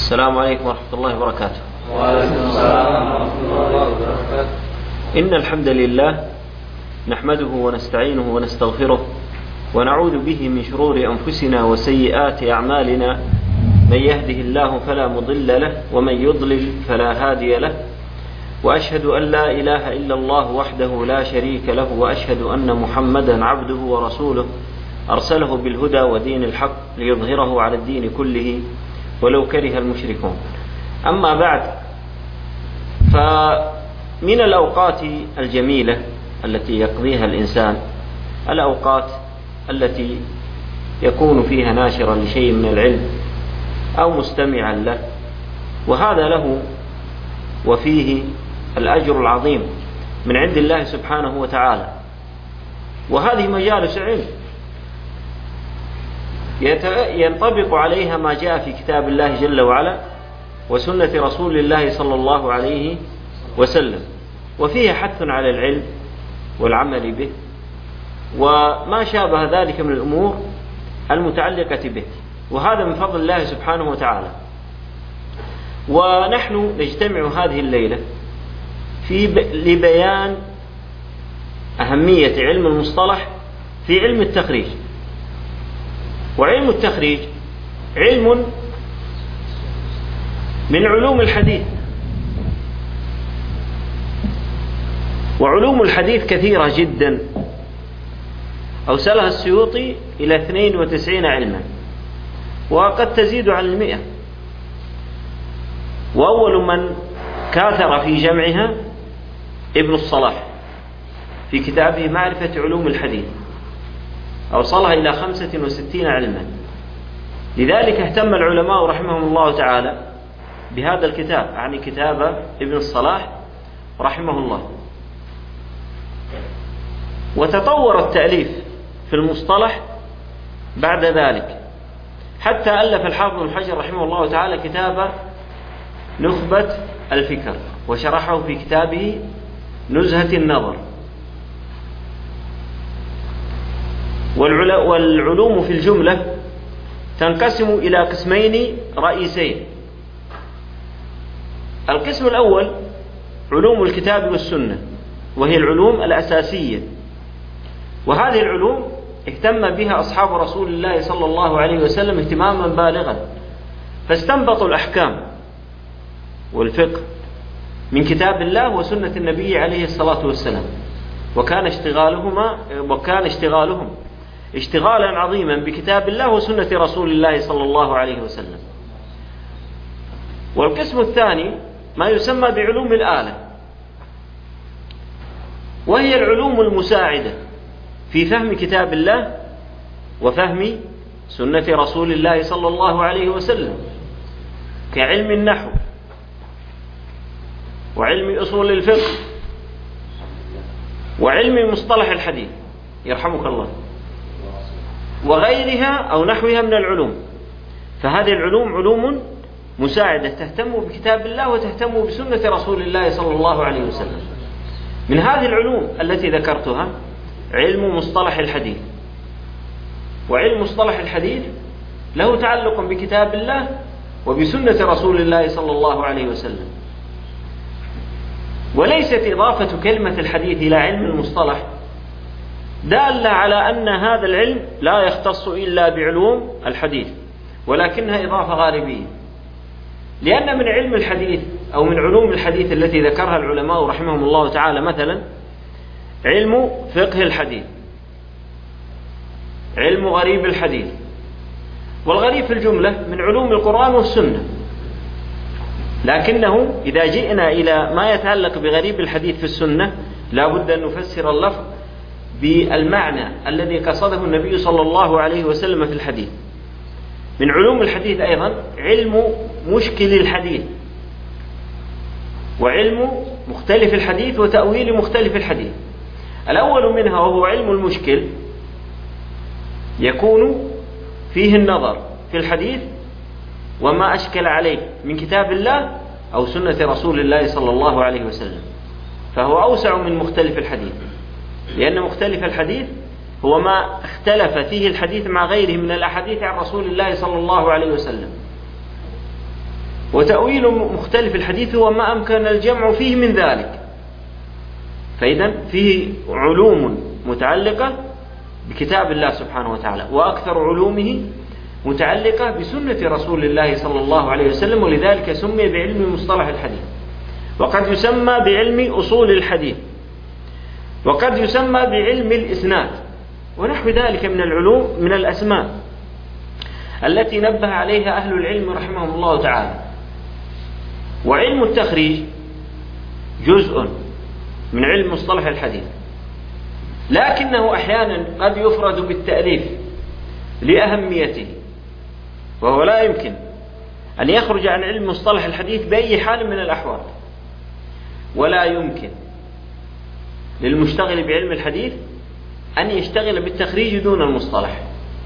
السلام عليكم ورحمة الله وبركاته. وعليكم السلام ورحمة الله وبركاته. إن الحمد لله نحمده ونستعينه ونستغفره ونعوذ به من شرور أنفسنا وسيئات أعمالنا، من يهده الله فلا مضل له ومن يضلل فلا هادي له، وأشهد أن لا إله إلا الله وحده لا شريك له، وأشهد أن محمدا عبده ورسوله أرسله بالهدى ودين الحق ليظهره على الدين كله ولو كره المشركون. أما بعد، فمن الأوقات الجميلة التي يقضيها الإنسان الأوقات التي يكون فيها ناشرا لشيء من العلم أو مستمعا له، وهذا له وفيه الأجر العظيم من عند الله سبحانه وتعالى. وهذه مجالس علم ينطبق عليها ما جاء في كتاب الله جل وعلا وسنة رسول الله صلى الله عليه وسلم، وفيها حث على العلم والعمل به وما شابه ذلك من الأمور المتعلقة به، وهذا من فضل الله سبحانه وتعالى. ونحن نجتمع هذه الليلة لبيان أهمية علم المصطلح في علم التخريج. وعلم التخريج علم من علوم الحديث، وعلوم الحديث كثيرة جدا، أوصلها السيوطي إلى 92 علما وقد تزيد عن 100. وأول من كاثر في جمعها ابن الصلاح في كتابه معرفة علوم الحديث، أوصلها إلى 65 علما. لذلك اهتم العلماء رحمهم الله تعالى بهذا الكتاب، يعني كتاب ابن الصلاح رحمه الله. وتطور التأليف في المصطلح بعد ذلك، حتى ألف الحافظ ابن حجر رحمه الله تعالى كتاب نخبة الفكر، وشرحه في كتابه نزهة النظر. والعلوم في الجملة تنقسم إلى قسمين رئيسين. القسم الأول علوم الكتاب والسنة، وهي العلوم الأساسية، وهذه العلوم اهتم بها أصحاب رسول الله صلى الله عليه وسلم اهتماما بالغا، فاستنبطوا الأحكام والفقه من كتاب الله وسنة النبي عليه الصلاة والسلام، وكان اشتغالهم اشتغالا عظيما بكتاب الله وسنة رسول الله صلى الله عليه وسلم. والقسم الثاني ما يسمى بعلوم الآلة، وهي العلوم المساعدة في فهم كتاب الله وفهم سنة رسول الله صلى الله عليه وسلم، كعلم النحو وعلم أصول الفقه وعلم مصطلح الحديث يرحمك الله، وغيرها أو نحوها من العلوم. فهذه العلوم علوم مساعدة تهتم بكتاب الله وتهتم بسنة رسول الله صلى الله عليه وسلم. من هذه العلوم التي ذكرتها علم مصطلح الحديث، وعلم مصطلح الحديث له تعلق بكتاب الله وبسنة رسول الله صلى الله عليه وسلم. وليست إضافة كلمة الحديث إلى علم المصطلح دالة على أن هذا العلم لا يختص إلا بعلوم الحديث، ولكنها إضافة غالبية، لأن من علم الحديث أو من علوم الحديث التي ذكرها العلماء رحمهم الله تعالى مثلا علم فقه الحديث، علم غريب الحديث. والغريب في الجملة من علوم القرآن والسنة، لكنه إذا جئنا إلى ما يتعلق بغريب الحديث في السنة لا بد أن نفسر اللفظ بالمعنى الذي قصده النبي صلى الله عليه وسلم في الحديث. من علوم الحديث أيضا علم مشكل الحديث، وعلم مختلف الحديث وتأويل مختلف الحديث. الأول منها وهو علم المشكل يكون فيه النظر في الحديث وما أشكل عليه من كتاب الله أو سنة رسول الله صلى الله عليه وسلم، فهو أوسع من مختلف الحديث، لأن مختلف الحديث هو ما اختلف فيه الحديث مع غيره من الأحاديث عن رسول الله صلى الله عليه وسلم. وتأويل مختلف الحديث هو ما أمكن الجمع فيه من ذلك. فإذا فيه علوم متعلقة بكتاب الله سبحانه وتعالى، وأكثر علومه متعلقة بسنة رسول الله صلى الله عليه وسلم، ولذلك سمي بعلم مصطلح الحديث، وقد يسمى بعلم أصول الحديث، وقد يسمى بعلم الإسناد، ونحو ذلك من العلوم من الأسماء التي نبه عليها أهل العلم رحمهم الله تعالى. وعلم التخريج جزء من علم مصطلح الحديث، لكنه أحيانا قد يفرد بالتأليف لأهميته، وهو لا يمكن أن يخرج عن علم مصطلح الحديث بأي حال من الأحوال، ولا يمكن للمشتغل بعلم الحديث أن يشتغل بالتخريج دون المصطلح،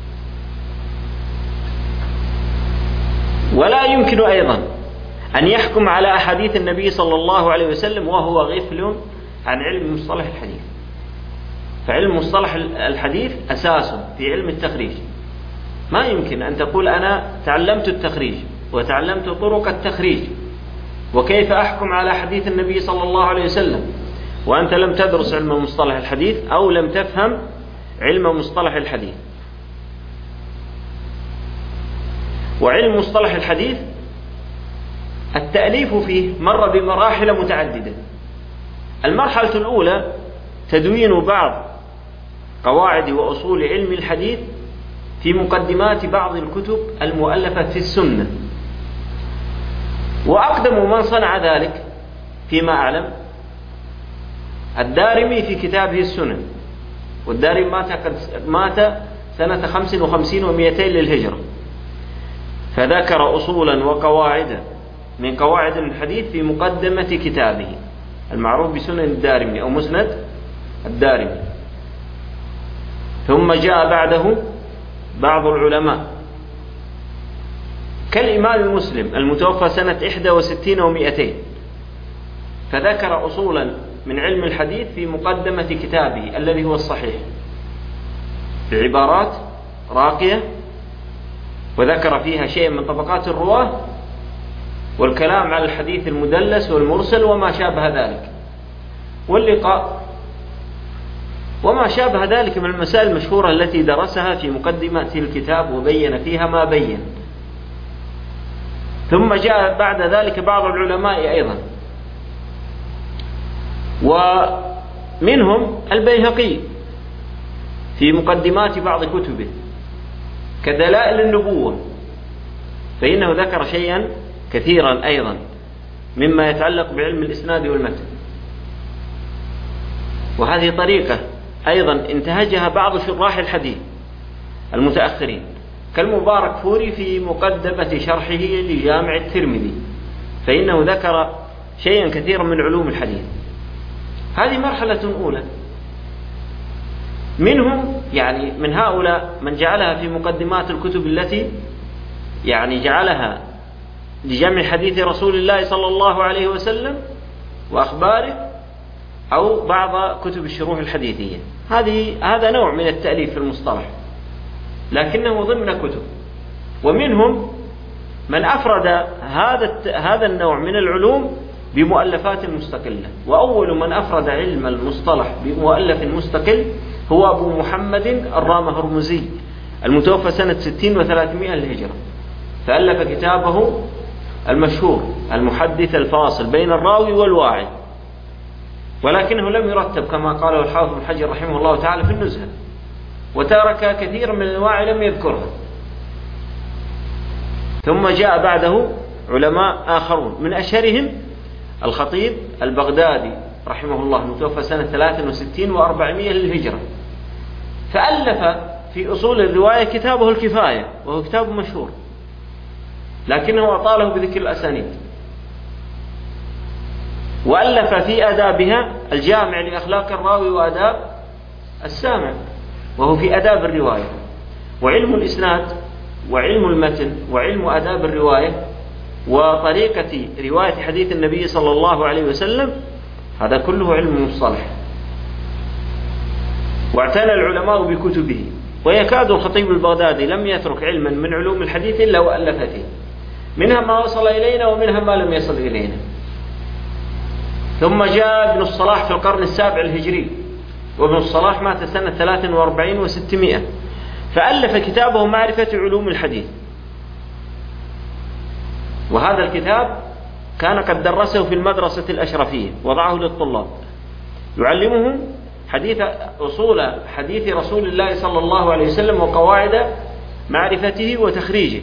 ولا يمكن أيضا أن يحكم على أحاديث النبي صلى الله عليه وسلم وهو غفل عن علم مصطلح الحديث. فعلم مصطلح الحديث أساس في علم التخريج. ما يمكن أن تقول أنا تعلمت التخريج وتعلمت طرق التخريج وكيف أحكم على حديث النبي صلى الله عليه وسلم وأنت لم تدرس علم مصطلح الحديث أو لم تفهم علم مصطلح الحديث. وعلم مصطلح الحديث التأليف فيه مر بمراحل متعددة. المرحلة الأولى تدوين بعض قواعد وأصول علم الحديث في مقدمات بعض الكتب المؤلفة في السنة، وأقدم من صنع ذلك فيما أعلم الدارمي في كتابه السنن، والدارمي مات سنة 55 و200 للهجرة، فذكر أصولا وقواعد من قواعد الحديث في مقدمة كتابه المعروف بسنن الدارمي أو مسند الدارمي. ثم جاء بعده بعض العلماء كالإمام مسلم المتوفى سنة 61 و200، فذكر أصولا من علم الحديث في مقدمة كتابه الذي هو الصحيح بعبارات راقية، وذكر فيها شيء من طبقات الرواة والكلام على الحديث المدلس والمرسل وما شابه ذلك واللقاء وما شابه ذلك من المسائل المشهورة التي درسها في مقدمة الكتاب وبين فيها ما بين. ثم جاء بعد ذلك بعض العلماء أيضا، ومنهم البيهقي في مقدمات بعض كتبه كدلائل النبوة، فإنه ذكر شيئا كثيرا أيضا مما يتعلق بعلم الإسناد والمتن. وهذه طريقة أيضا انتهجها بعض شراح الحديث المتأخرين كالمبارك فوري في مقدمة شرحه لجامع الترمذي، فإنه ذكر شيئا كثيرا من علوم الحديث. هذه مرحلة أولى. منهم يعني من هؤلاء من جعلها في مقدمات الكتب التي يعني جعلها لجمع حديث رسول الله صلى الله عليه وسلم وأخباره أو بعض كتب الشروح الحديثية. هذا نوع من التأليف في المصطلح لكنه ضمن كتب. ومنهم من أفرد هذا النوع من العلوم بمؤلفات مستقلة، وأول من أفرد علم المصطلح بمؤلف مستقل هو أبو محمد الرام هرمزي المتوفى سنة 60 و300 للهجرة، فألف كتابه المشهور المحدث الفاصل بين الراوي والواعي، ولكنه لم يرتب كما قاله الحافظ ابن حجر رحمه الله تعالى في النزهة، وترك كثير من الأنواع لم يذكرها. ثم جاء بعده علماء آخرون من أشهرهم الخطيب البغدادي رحمه الله المتوفى سنة 63 و400 للهجرة، فألف في أصول الرواية كتابه الكفاية، وهو كتاب مشهور لكنه أطاله بذكر الأسانيد. وألف في آدابها الجامع لأخلاق الراوي وآداب السامع، وهو في آداب الرواية. وعلم الإسناد وعلم المتن وعلم آداب الرواية وطريقة رواية حديث النبي صلى الله عليه وسلم هذا كله علم مصطلح، واعتنى العلماء بكتبه، ويكاد الخطيب البغدادي لم يترك علما من علوم الحديث إلا وألف فيه. منها ما وصل إلينا ومنها ما لم يصل إلينا. ثم جاء ابن الصلاح في القرن السابع الهجري، وابن الصلاح مات سنة 43 و600، فألف كتابه معرفة علوم الحديث. وهذا الكتاب كان قد درسه في المدرسة الأشرفية، وضعه للطلاب يعلمهم أصول حديث رسول الله صلى الله عليه وسلم وقواعد معرفته وتخريجه.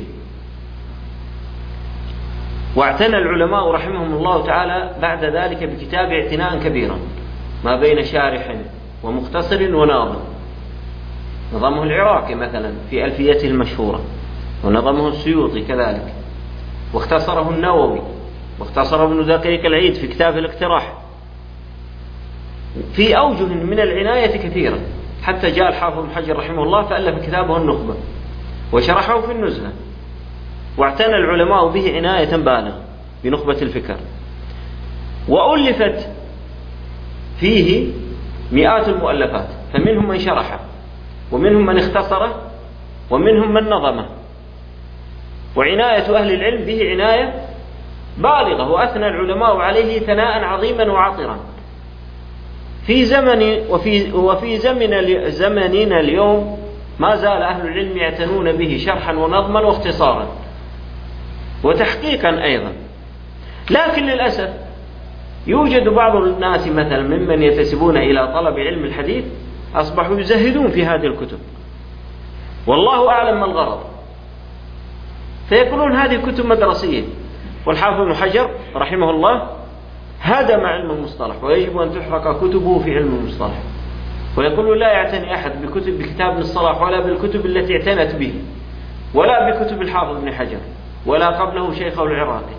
واعتنى العلماء رحمهم الله تعالى بعد ذلك بكتاب اعتناء كبيرا، ما بين شارح ومختصر وناظم. نظمه العراقي مثلا في ألفيته المشهورة، ونظمه السيوطي كذلك، واختصره النووي، واختصر ابن دقيق العيد في كتاب الاقتراح، في أوجه من العناية كثيرة، حتى جاء الحافظ ابن حجر رحمه الله فألف كتابه النخبة وشرحه في النزهة. واعتنى العلماء به عناية بالغة بنخبة الفكر، وألفت فيه مئات المؤلفات، فمنهم من شرحه، ومنهم من اختصره، ومنهم من نظمه. وعناية أهل العلم به عناية بالغة، وأثنى العلماء عليه ثناء عظيما وعطرا. في زمننا اليوم ما زال أهل العلم يعتنون به شرحا ونظما واختصارا وتحقيقا أيضا. لكن للأسف يوجد بعض الناس مثلا ممن ينتسبون إلى طلب علم الحديث أصبحوا يزهدون في هذه الكتب، والله أعلم ما الغرض، فيقولون هذه كتب مدرسية. والحافظ ابن حجر رحمه الله هدم علم المصطلح، ويجب أن تحرق كتبه في علم المصطلح. ويقول لا يعتني أحد بكتاب ابن الصلاح ولا بالكتب التي اعتنت به، ولا بكتب الحافظ ابن حجر، ولا قبله شيخه العراقي،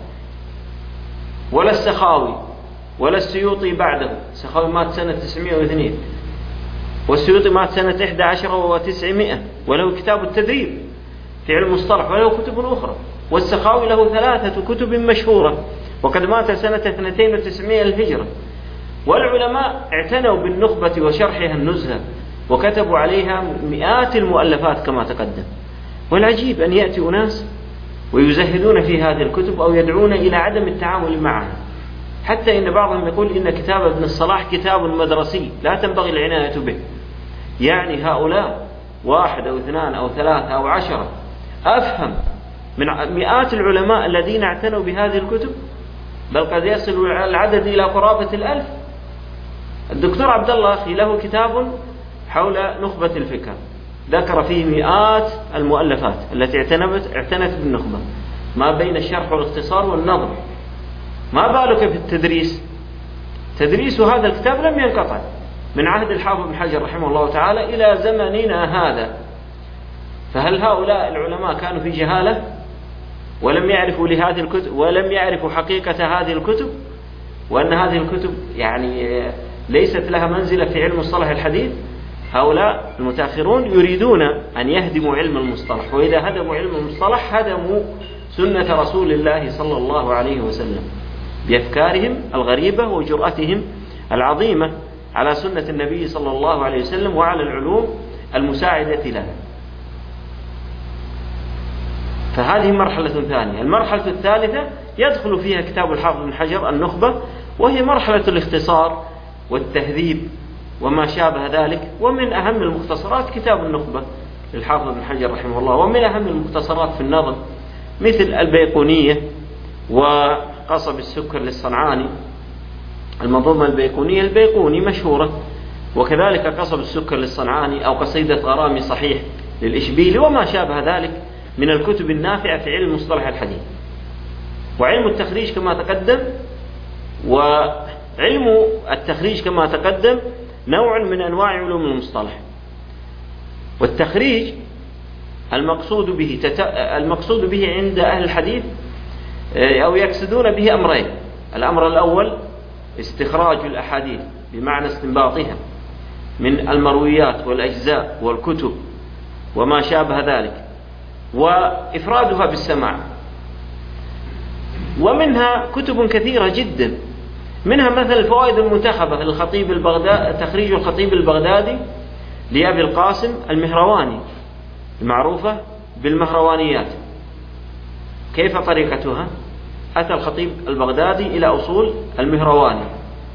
ولا السخاوي، ولا السيوطي بعده. السخاوي مات سنة 902، والسيوطي مات سنة 11 و900، وله كتاب التدريب في علم المصطلح، وله كتب أخرى. والسخاوي له 3 كتب مشهورة، وقد مات سنة 92 للهجرة. والعلماء اعتنوا بالنخبة وشرحها النزهة، وكتبوا عليها مئات المؤلفات كما تقدم. والعجيب أن يأتي أناس ويزهدون في هذه الكتب أو يدعون إلى عدم التعامل معها، حتى إن بعضهم يقول إن كتاب ابن الصلاح كتاب مدرسي لا تنبغي العناية به. يعني هؤلاء 1 أو 2 أو 3 أو 10 أفهم من مئات العلماء الذين اعتنوا بهذه الكتب، بل قد يصل العدد إلى قرابة 1000. الدكتور عبد الله أخي له كتاب حول نخبة الفكر، ذكر فيه مئات المؤلفات التي اعتنت بالنخبة، ما بين الشرح والاختصار والنظم. ما بالك في التدريس؟ تدريس هذا الكتاب لم ينقطع من عهد الحافظ ابن حجر رحمه الله تعالى إلى زمننا هذا. فهل هؤلاء العلماء كانوا في جهالة ولم يعرفوا لهذه الكتب، ولم يعرفوا حقيقة هذه الكتب، وأن هذه الكتب يعني ليست لها منزلة في علم مصطلح الحديث؟ هؤلاء المتأخرون يريدون أن يهدموا علم المصطلح، وإذا هدموا علم المصطلح هدموا سنة رسول الله صلى الله عليه وسلم بأفكارهم الغريبة وجرأتهم العظيمة على سنة النبي صلى الله عليه وسلم وعلى العلوم المساعدة له. فهذه مرحلة ثانية. المرحلة الثالثة يدخل فيها كتاب الحافظ بن حجر النخبة، وهي مرحلة الاختصار والتهذيب وما شابه ذلك. ومن أهم المختصرات كتاب النخبة للحافظ بن حجر رحمه الله، ومن أهم المختصرات في النظم مثل البيقونية وقصب السكر للصنعاني، المنظومة البيقونية البيقوني مشهورة، وكذلك قصب السكر للصنعاني، أو قصيدة غرامي صحيح للإشبيلي، وما شابه ذلك من الكتب النافعة في علم مصطلح الحديث. وعلم التخريج كما تقدم، وعلم التخريج كما تقدم نوع من أنواع علوم المصطلح. والتخريج المقصود به عند أهل الحديث أو يقصدون به أمرين. الأمر الأول استخراج الأحاديث بمعنى استنباطها من المرويات والأجزاء والكتب وما شابه ذلك، وإفرادها بالسماع. ومنها كتب كثيرة جدا، منها مثل الفوائد المنتخبة للخطيب تخريج الخطيب البغدادي لأبي القاسم المهرواني المعروفة بالمهروانيات، كيف طريقتها؟ أتى الخطيب البغدادي إلى أصول المهرواني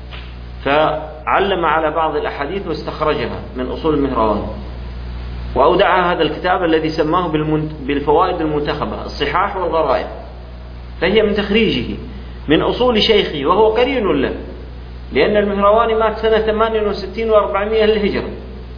فعلم على بعض الأحاديث واستخرجها من أصول المهرواني، وأودع هذا الكتاب الذي سماه بالفوائد المنتخبة الصحاح والغرائب، فهي من تخريجه من أصول شيخه وهو قرين له، لأن المهرواني مات سنة 68 و400 للهجرة،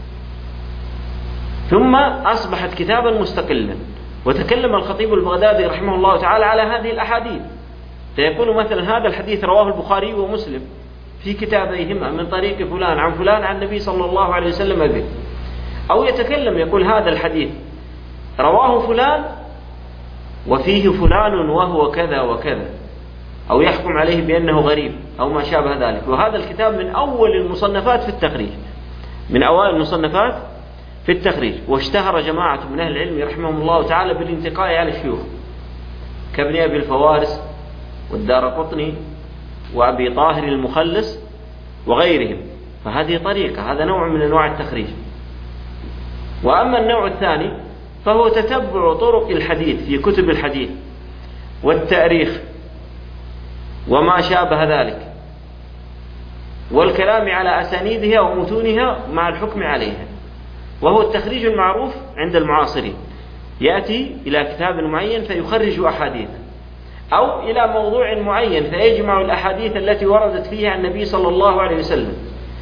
ثم أصبحت كتابا مستقلا. وتكلم الخطيب البغدادي رحمه الله تعالى على هذه الأحاديث، فيقول مثلا هذا الحديث رواه البخاري ومسلم في كتابيهما من طريق فلان عن فلان عن النبي صلى الله عليه وسلم به، أو يتكلم يقول هذا الحديث رواه فلان وفيه فلان وهو كذا وكذا، أو يحكم عليه بأنه غريب أو ما شابه ذلك. وهذا الكتاب من أول المصنفات في التخريج، من أوائل المصنفات في التخريج. واشتهر جماعة من أهل العلم رحمهم الله تعالى بالانتقاء على الشيوخ كابن أبي الفوارس والدارقطني وأبي طاهر المخلص وغيرهم، فهذه طريقة، هذا نوع من أنواع التخريج. وأما النوع الثاني فهو تتبع طرق الحديث في كتب الحديث والتاريخ وما شابه ذلك، والكلام على أسانيدها ومتونها مع الحكم عليها، وهو التخريج المعروف عند المعاصرين. يأتي إلى كتاب معين فيخرج أحاديث، أو إلى موضوع معين فيجمع الأحاديث التي وردت فيها النبي صلى الله عليه وسلم،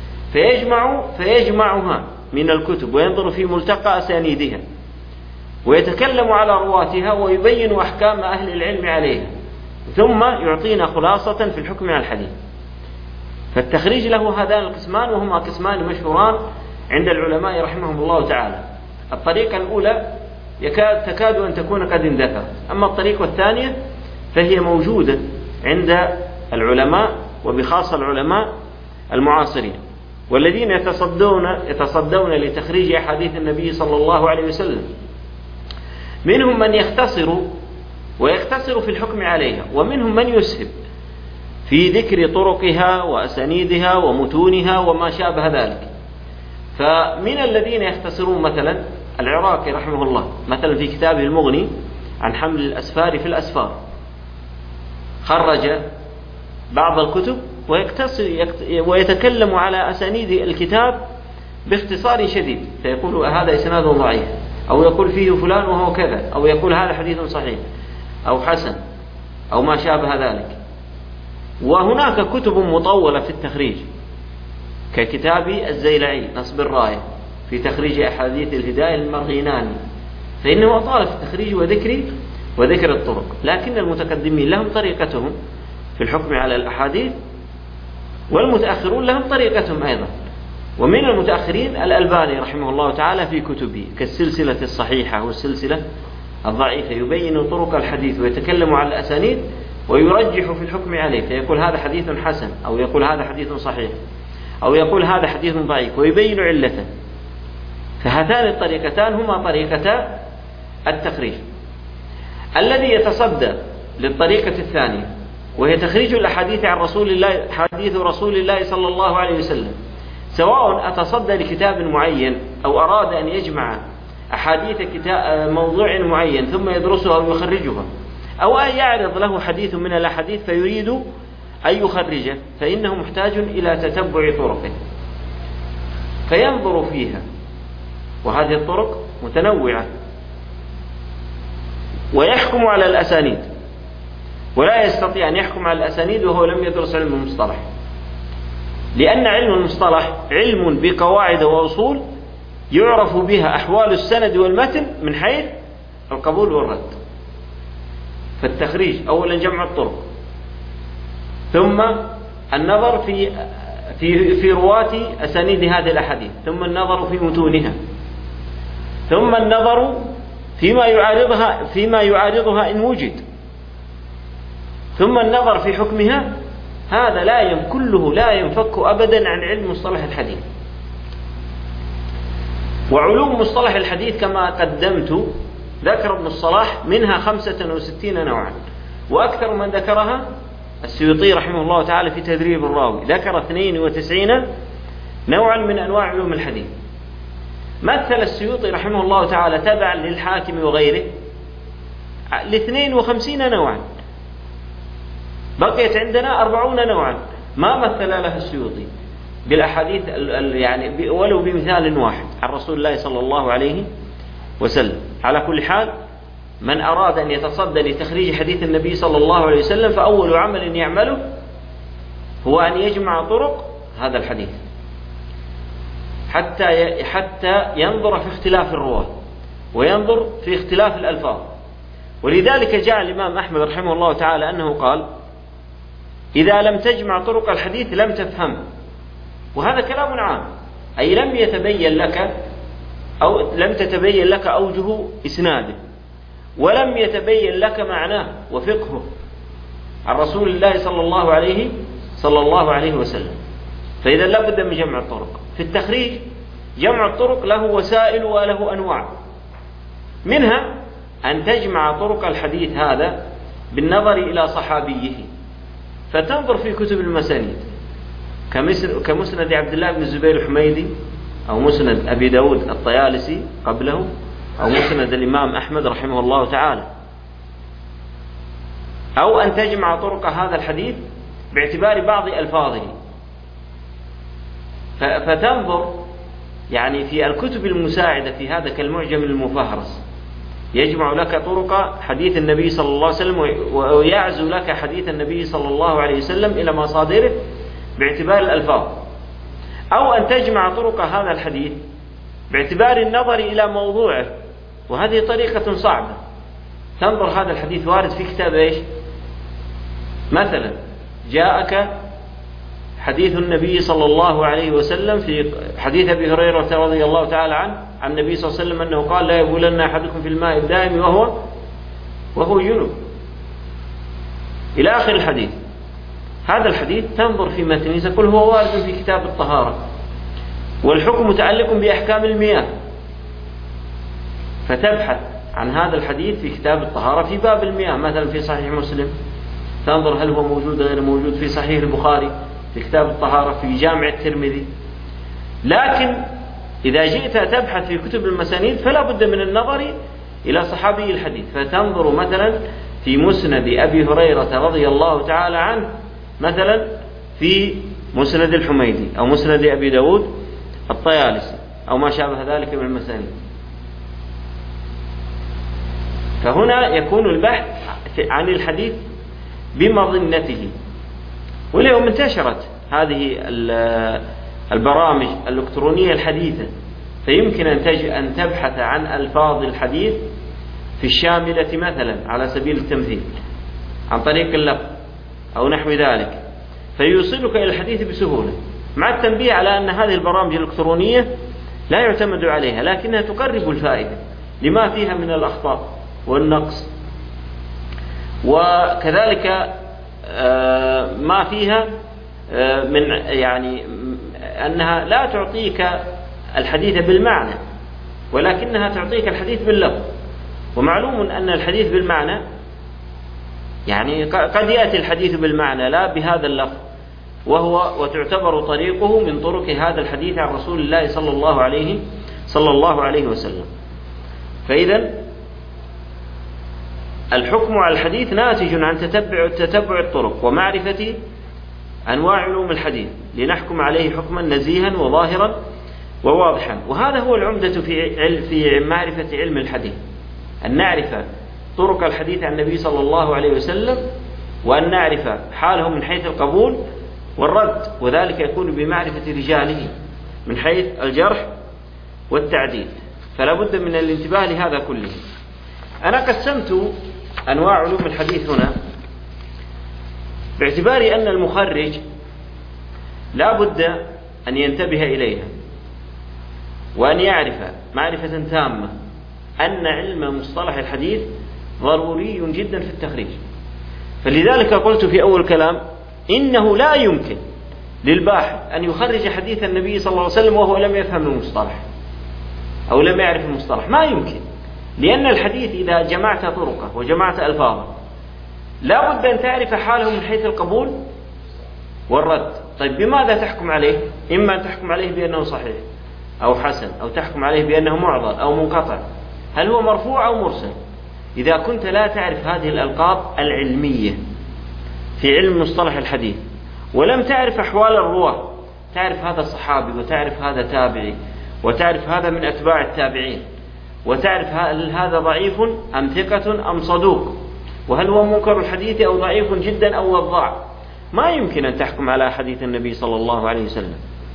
فيجمعها من الكتب وينظر في ملتقى أسانيدها ويتكلم على رواتها ويبين أحكام أهل العلم عليها، ثم يعطينا خلاصة في الحكم على الحديث. فالتخريج له هذان القسمان، وهما قسمان مشهوران عند العلماء رحمهم الله تعالى. الطريقة الأولى تكاد أن تكون قد اندثرت، أما الطريقة الثانية فهي موجودة عند العلماء وبخاصة العلماء المعاصرين، والذين يتصدون لتخريج أحاديث النبي صلى الله عليه وسلم. منهم من يختصر في الحكم عليها، ومنهم من يسهب في ذكر طرقها وأسانيدها ومتونها وما شابه ذلك. فمن الذين يختصرون مثلا العراقي رحمه الله، مثلا في كتابه المغني عن حمل الأسفار في الأسفار خرج بعض الكتب ويتكلم على أسانيد الكتاب باختصار شديد، فيقول هذا إسناد ضعيف، أو يقول فيه فلان وهو كذا، أو يقول هذا حديث صحيح أو حسن أو ما شابه ذلك. وهناك كتب مطولة في التخريج ككتاب الزيلعي نصب الراية في تخريج أحاديث الهداية المرغيناني، فإنه أطال في التخريج وذكر الطرق. لكن المتقدمين لهم طريقتهم في الحكم على الأحاديث، والمتأخرون لهم طريقتهم أيضا. ومن المتأخرين الألباني رحمه الله تعالى في كتبه كالسلسلة الصحيحة والسلسلة الضعيفة يبين طرق الحديث ويتكلم على الأسانيد ويرجح في الحكم عليه، فيقول هذا حديث حسن، أو يقول هذا حديث صحيح، أو يقول هذا حديث ضعيف، ويبين علته. فهاتان الطريقتان هما طريقتا التخريج. الذي يتصدى للطريقة الثانية وهي تخريج الأحاديث عن حديث رسول الله صلى الله عليه وسلم، سواء أتصدى لكتاب معين أو أراد أن يجمع أحاديث موضوع معين ثم يدرسها ويخرجها، أو أن يعرض له حديث من الأحاديث فيريد أن يخرجه، فإنه محتاج إلى تتبع طرقه فينظر فيها، وهذه الطرق متنوعة، ويحكم على الأسانيد، ولا يستطيع أن يحكم على الأسانيد وهو لم يدرس علم المصطلح، لأن علم المصطلح علم بقواعد وأصول يعرف بها أحوال السند والمتن من حيث القبول والرد. فالتخريج أولا جمع الطرق، ثم النظر في رواة أسانيد هذه الأحاديث، ثم النظر في متونها، ثم النظر فيما يعارضها إن وجد، ثم النظر في حكمها. هذا كله لا ينفك أبدا عن علم مصطلح الحديث. وعلوم مصطلح الحديث كما قدمت ذكر ابن الصلاح منها 65 نوعا، وأكثر من ذكرها السيوطي رحمه الله تعالى في تدريب الراوي، ذكر 92 نوعا من أنواع علوم الحديث. مثل السيوطي رحمه الله تعالى تبعا للحاكم وغيره ل52 نوعا، بقيت عندنا 40 نوعا ما مثل لها السيوطي بالأحاديث يعني ولو بمثال واحد عن رسول الله صلى الله عليه وسلم. على كل حال، من أراد أن يتصدى لتخريج حديث النبي صلى الله عليه وسلم فأول عمل يعمله هو أن يجمع طرق هذا الحديث حتى ينظر في اختلاف الرواة وينظر في اختلاف الألفاظ. ولذلك جاء الإمام أحمد رحمه الله تعالى أنه قال: إذا لم تجمع طرق الحديث لم تفهم. وهذا كلام عام، أي لم تتبين لك أوجه إسناده، ولم يتبين لك معناه وفقهه عن رسول الله صلى الله عليه وسلم. فإذا لابد من جمع الطرق. في التخريج جمع الطرق له وسائل وله أنواع، منها أن تجمع طرق الحديث هذا بالنظر إلى صحابيه، فتنظر في كتب المسانيد كمسند عبد الله بن الزبير الحميدي، أو مسند أبي داود الطيالسي قبله، أو مسند الإمام أحمد رحمه الله تعالى. أو أن تجمع طرق هذا الحديث باعتبار بعض ألفاظه، فتنظر يعني في الكتب المساعدة في هذا كالمعجم المفهرس، يجمع لك طرق حديث النبي صلى الله عليه وسلم ويعزو لك حديث النبي صلى الله عليه وسلم إلى مصادره باعتبار الألفاظ. أو أن تجمع طرق هذا الحديث باعتبار النظر إلى موضوعه، وهذه طريقة صعبة. تنظر هذا الحديث وارد في كتاب إيش؟ مثلا جاءك حديث النبي صلى الله عليه وسلم في حديث أبي هريرة رضي الله تعالى عنه عن النبي صلى الله عليه وسلم أنه قال: لا يبولن أحدكم في الماء الدائم وهو جنوب، إلى آخر الحديث. هذا الحديث تنظر في متنه تقول هو وارد في كتاب الطهارة، والحكم متعلق بأحكام المياه، فتبحث عن هذا الحديث في كتاب الطهارة في باب المياه، مثلا في صحيح مسلم، تنظر هل هو موجود غير موجود في صحيح البخاري، في كتاب الطهارة، في جامع الترمذي. لكن إذا جئت تبحث في كتب المسانيد فلا بد من النظر إلى صحابي الحديث، فتنظر مثلا في مسند أبي هريرة رضي الله تعالى عنه، مثلا في مسند الحميدي أو مسند أبي داود الطيالسي أو ما شابه ذلك من المسانيد. فهنا يكون البحث عن الحديث بمظنته. واليوم انتشرت هذه البرامج الإلكترونية الحديثة، فيمكن أن تبحث عن ألفاظ الحديث في الشاملة مثلا على سبيل التمثيل عن طريق اللفظ أو نحو ذلك، فيوصلك إلى الحديث بسهولة، مع التنبيه على أن هذه البرامج الإلكترونية لا يعتمد عليها، لكنها تقرب الفائدة لما فيها من الأخطاء والنقص، وكذلك ما فيها من يعني أنها لا تعطيك الحديث بالمعنى، ولكنها تعطيك الحديث باللفظ. ومعلوم أن الحديث بالمعنى يعني قد يأتي الحديث بالمعنى لا بهذا اللفظ، وتعتبر طريقه من طرق هذا الحديث عن رسول الله صلى الله عليه وسلم. فإذا الحكم على الحديث ناتج عن تتبع الطرق ومعرفة أنواع علوم الحديث لنحكم عليه حكما نزيها وظاهرا وواضحا. وهذا هو العمدة في معرفة علم الحديث، أن نعرف طرق الحديث عن النبي صلى الله عليه وسلم، وأن نعرف حاله من حيث القبول والرد، وذلك يكون بمعرفة رجاله من حيث الجرح والتعديل. فلا بد من الانتباه لهذا كله. أنا قسمت أنواع علوم الحديث هنا باعتبار أن المخرج لا بد أن ينتبه إليها، وأن يعرف معرفة تامة أن علم مصطلح الحديث ضروري جدا في التخريج. فلذلك قلت في أول كلام إنه لا يمكن للباحث أن يخرج حديث النبي صلى الله عليه وسلم وهو لم يفهم المصطلح أو لم يعرف المصطلح، ما يمكن، لأن الحديث إذا جمعت طرقه وجمعت ألفاظه لا بد أن تعرف حاله من حيث القبول والرد. طيب بماذا تحكم عليه؟ إما أن تحكم عليه بأنه صحيح أو حسن، أو تحكم عليه بأنه معضل أو منقطع، هل هو مرفوع أو مرسل. إذا كنت لا تعرف هذه الألقاب العلمية في علم مصطلح الحديث، ولم تعرف أحوال الرواة، تعرف هذا صحابي وتعرف هذا تابعي وتعرف هذا من أتباع التابعين، وتعرف هل هذا ضعيف أم ثقة أم صدوق، وهل هو منكر الحديث أو ضعيف جدا أو وضاع، ما يمكن أن تحكم على حديث النبي صلى الله عليه وسلم.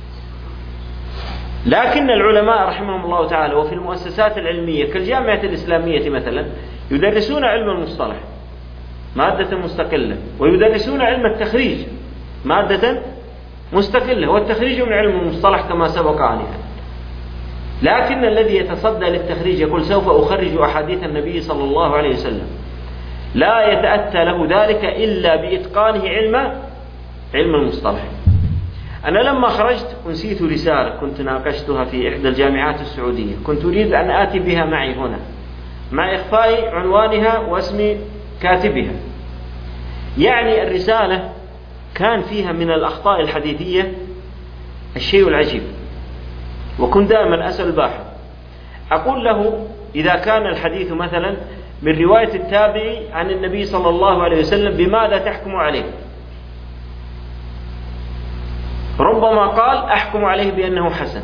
لكن العلماء رحمهم الله تعالى وفي المؤسسات العلمية كالجامعة الإسلامية مثلا يدرسون علم المصطلح مادة مستقلة، ويدرسون علم التخريج مادة مستقلة، والتخريج من علم المصطلح كما سبق آنفا. لكن الذي يتصدى للتخريج يقول سوف أخرج أحاديث النبي صلى الله عليه وسلم، لا يتأتى له ذلك إلا بإتقانه علم المصطلح. أنا لما خرجت أنسيت رسالة كنت ناقشتها في إحدى الجامعات السعودية، كنت أريد أن آتي بها معي هنا مع إخفاء عنوانها واسم كاتبها. يعني الرسالة كان فيها من الأخطاء الحديثية الشيء العجيب، وكنت دائما أسأل الباحث أقول له إذا كان الحديث مثلا من رواية التابعي عن النبي صلى الله عليه وسلم بماذا تحكم عليه؟ ربما قال أحكم عليه بأنه حسن.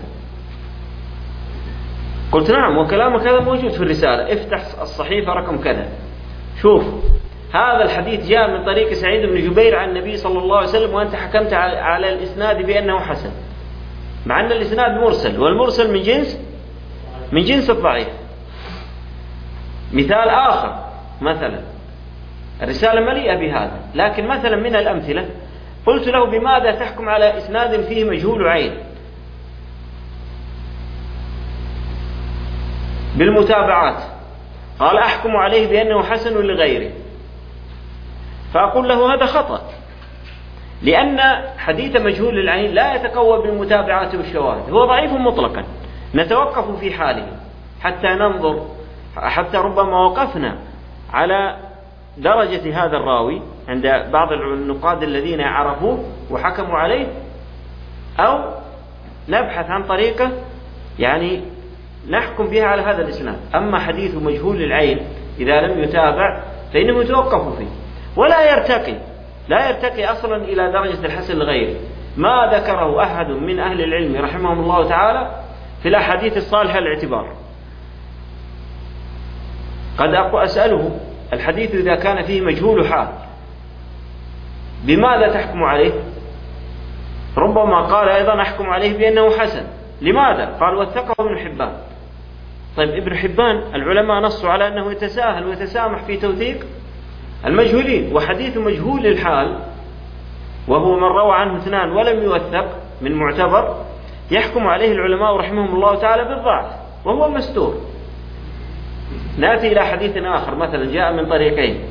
قلت نعم، وكلامك هذا موجود في الرسالة، افتح الصحيفة رقم كذا شوف هذا الحديث جاء من طريق سعيد بن جبير عن النبي صلى الله عليه وسلم، وأنت حكمت على الإسناد بأنه حسن، مع أن الإسناد مرسل، والمرسل من جنس الضعيف. مثال آخر مثلا الرسالة مليئة بهذا، لكن مثلا من الأمثلة قلت له بماذا تحكم على إسناد فيه مجهول عين؟ بالمتابعات. قال أحكم عليه بأنه حسن لغيره. فأقول له هذا خطأ، لأن حديث مجهول العين لا يتقوى بالمتابعات والشواهد، هو ضعيف مطلقا، نتوقف في حاله حتى ننظر، حتى ربما وقفنا على درجة هذا الراوي عند بعض النقاد الذين عرفوه وحكموا عليه، أو نبحث عن طريقة يعني نحكم بها على هذا الإسناد. أما حديث مجهول العين إذا لم يتابع فإنه يتوقف فيه، لا يرتقي أصلا إلى درجة الحسن لغيره. ما ذكره أحد من أهل العلم رحمهم الله تعالى في الأحاديث الصالحة الاعتبار. قد أسأله الحديث إذا كان فيه مجهول حال بماذا تحكم عليه؟ ربما قال أيضا أحكم عليه بأنه حسن. لماذا؟ قال وثقه ابن حبان. طيب ابن حبان العلماء نصوا على أنه يتساهل ويتسامح في توثيق المجهولين، وحديث مجهول الحال وهو من روى عنه اثنان ولم يوثق من معتبر يحكم عليه العلماء رحمهم الله تعالى بالضعف وهو مستور. نأتي إلى حديث آخر مثلا جاء من طريقين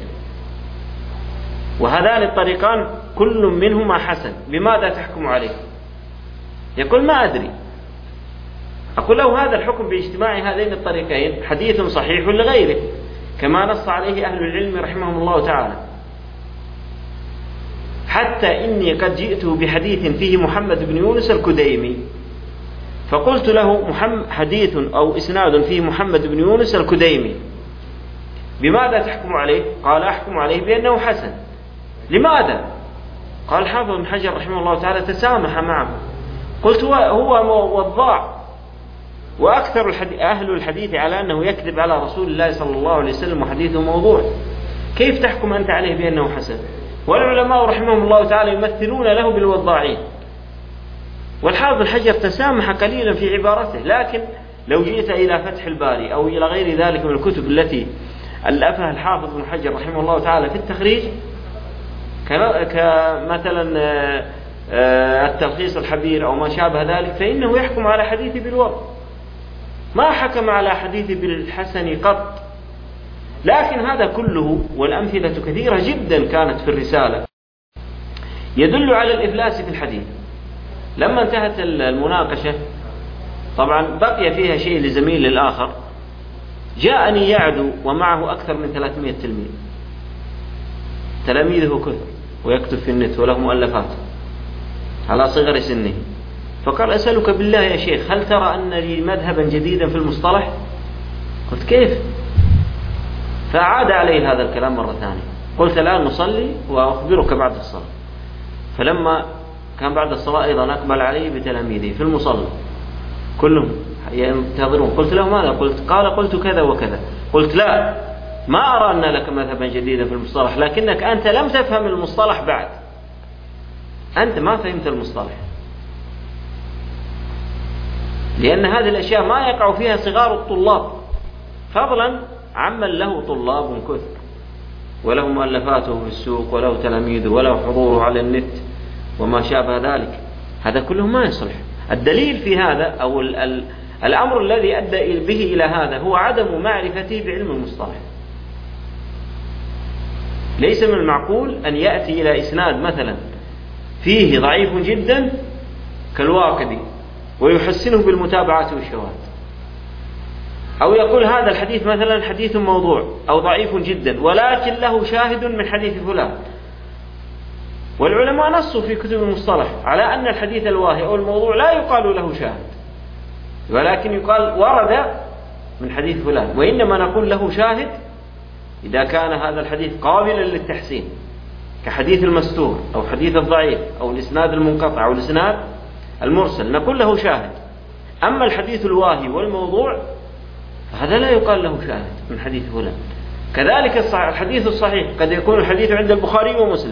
وهذان الطريقان كل منهما حسن، بماذا تحكم عليه؟ يقول ما أدري. أقول له هذا الحكم باجتماع هذين الطريقين حديث صحيح لغيره كما نص عليه أهل العلم رحمهم الله تعالى، حتى إني قد جئت بحديث فيه محمد بن يونس الكديمي فقلت له حديث أو إسناد فيه محمد بن يونس الكديمي بماذا تحكم عليه؟ قال أحكم عليه بأنه حسن. لماذا؟ قال حافظ بن حجر رحمه الله تعالى تسامح معه. قلت هو وضاع، وأكثر أهل الحديث على أنه يكذب على رسول الله صلى الله عليه وسلم وحديثه موضوع، كيف تحكم أنت عليه بأنه حسن؟ والعلماء رحمهم الله تعالى يمثلون له بالوضاعين. والحافظ الحجر تسامح قليلا في عبارته، لكن لو جئت إلى فتح الباري أو إلى غير ذلك من الكتب التي ألفها الحافظ بن حجر رحمه الله تعالى في التخريج كمثلا التلخيص الحبير أو ما شابه ذلك، فإنه يحكم على حديث بالوضع، ما حكم على حديث بالحسن قط. لكن هذا كله والأمثلة كثيرة جدا كانت في الرسالة يدل على الإفلاس في الحديث. لما انتهت المناقشة طبعا بقي فيها شيء لزميل الآخر، جاءني يعدو ومعه أكثر من 300 تلميذ، تلاميذه كثر ويكتب في النت وله مؤلفات على صغر سنه. فقال أسألك بالله يا شيخ هل ترى أن لي مذهبا جديدا في المصطلح؟ قلت كيف؟ فأعاد عليه هذا الكلام مرة ثانية. قلت الآن نصلي وأخبرك بعد الصلاة. فلما كان بعد الصلاة أيضا أقبل عليه بتلاميذه في المصلى كلهم ينتظرون. قلت له ماذا قلت؟ قال قلت كذا وكذا. قلت لا، ما أرى أن لك مذهبا جديدا في المصطلح، لكنك أنت لم تفهم المصطلح بعد، أنت ما فهمت المصطلح، لأن هذه الأشياء ما يقع فيها صغار الطلاب، فضلا عمن له طلاب كثر وله مؤلفاته في السوق وله تلاميذه وله حضوره على النت وما شابه ذلك. هذا كله ما يصلح. الدليل في هذا أو الأمر الذي أدى به إلى هذا هو عدم معرفته بعلم المصطلح. ليس من المعقول أن يأتي إلى إسناد مثلا فيه ضعيف جدا كالواقدي ويحسنه بالمتابعات والشواهد، أو يقول هذا الحديث مثلا حديث موضوع أو ضعيف جدا ولكن له شاهد من حديث فلان. والعلماء نصوا في كتب المصطلح على أن الحديث الواهي أو الموضوع لا يقال له شاهد، ولكن يقال ورد من حديث فلان، وإنما نقول له شاهد إذا كان هذا الحديث قابلا للتحسين كحديث المستور أو حديث الضعيف أو الإسناد المنقطع أو الإسناد المرسل، نقول له شاهد. أما الحديث الواهي والموضوع فهذا لا يقال له شاهد من حديث فلان. كذلك الحديث الصحيح قد يكون الحديث عند البخاري ومسلم،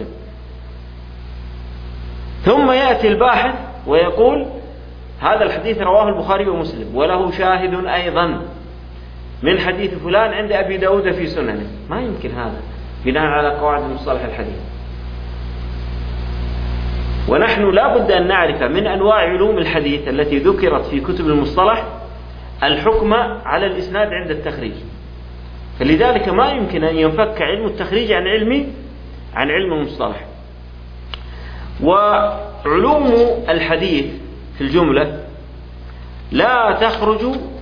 ثم يأتي الباحث ويقول هذا الحديث رواه البخاري ومسلم وله شاهد أيضا من حديث فلان عند أبي داود في سننه. ما يمكن هذا بناء على قواعد مصطلح الحديث. ونحن لا بد أن نعرف من أنواع علوم الحديث التي ذكرت في كتب المصطلح الحكم على الإسناد عند التخريج، فلذلك ما يمكن أن ينفك علم التخريج عن علم المصطلح. وعلوم الحديث في الجملة لا تخرج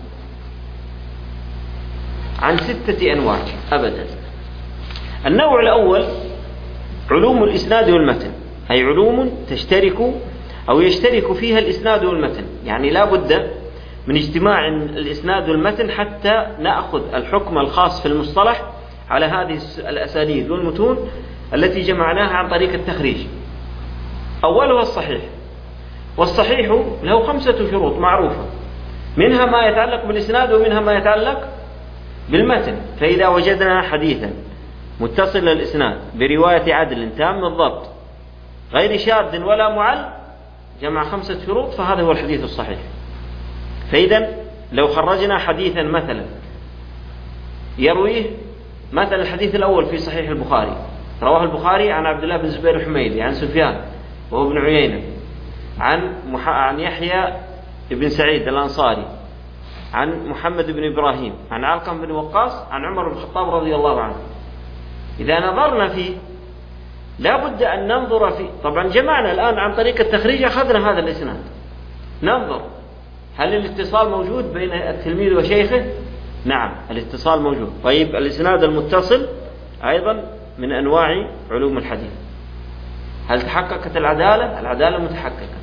عن 6 أنواع أبدا. النوع الأول علوم الإسناد والمتن، أي علوم تشترك أو يشترك فيها الإسناد والمتن، يعني لا بد من اجتماع الإسناد والمتن حتى نأخذ الحكم الخاص في المصطلح على هذه الأسانيد والمتون التي جمعناها عن طريق التخريج. أولها الصحيح، والصحيح له 5 شروط معروفة، منها ما يتعلق بالإسناد ومنها ما يتعلق بالمتن. فإذا وجدنا حديثا متصل الإسناد برواية عدل تام الضبط غير شاذ ولا معل جمع 5 شروط فهذا هو الحديث الصحيح. فإذا لو خرجنا حديثا مثلا يرويه مثلا الحديث الأول في صحيح البخاري، رواه البخاري عن عبد الله بن زبير الحميدي عن سفيان وهو ابن عيينة عن يحيى بن سعيد الأنصاري عن محمد بن إبراهيم عن علقم بن وقاص عن عمر بن الخطاب رضي الله عنه. إذا نظرنا فيه لا بد أن ننظر فيه. طبعا جمعنا الآن عن طريق التخريج أخذنا هذا الإسناد، ننظر هل الاتصال موجود بين التلميذ وشيخه؟ نعم الاتصال موجود. طيب الإسناد المتصل أيضا من أنواع علوم الحديث. هل تحققت العدالة؟ العدالة متحققة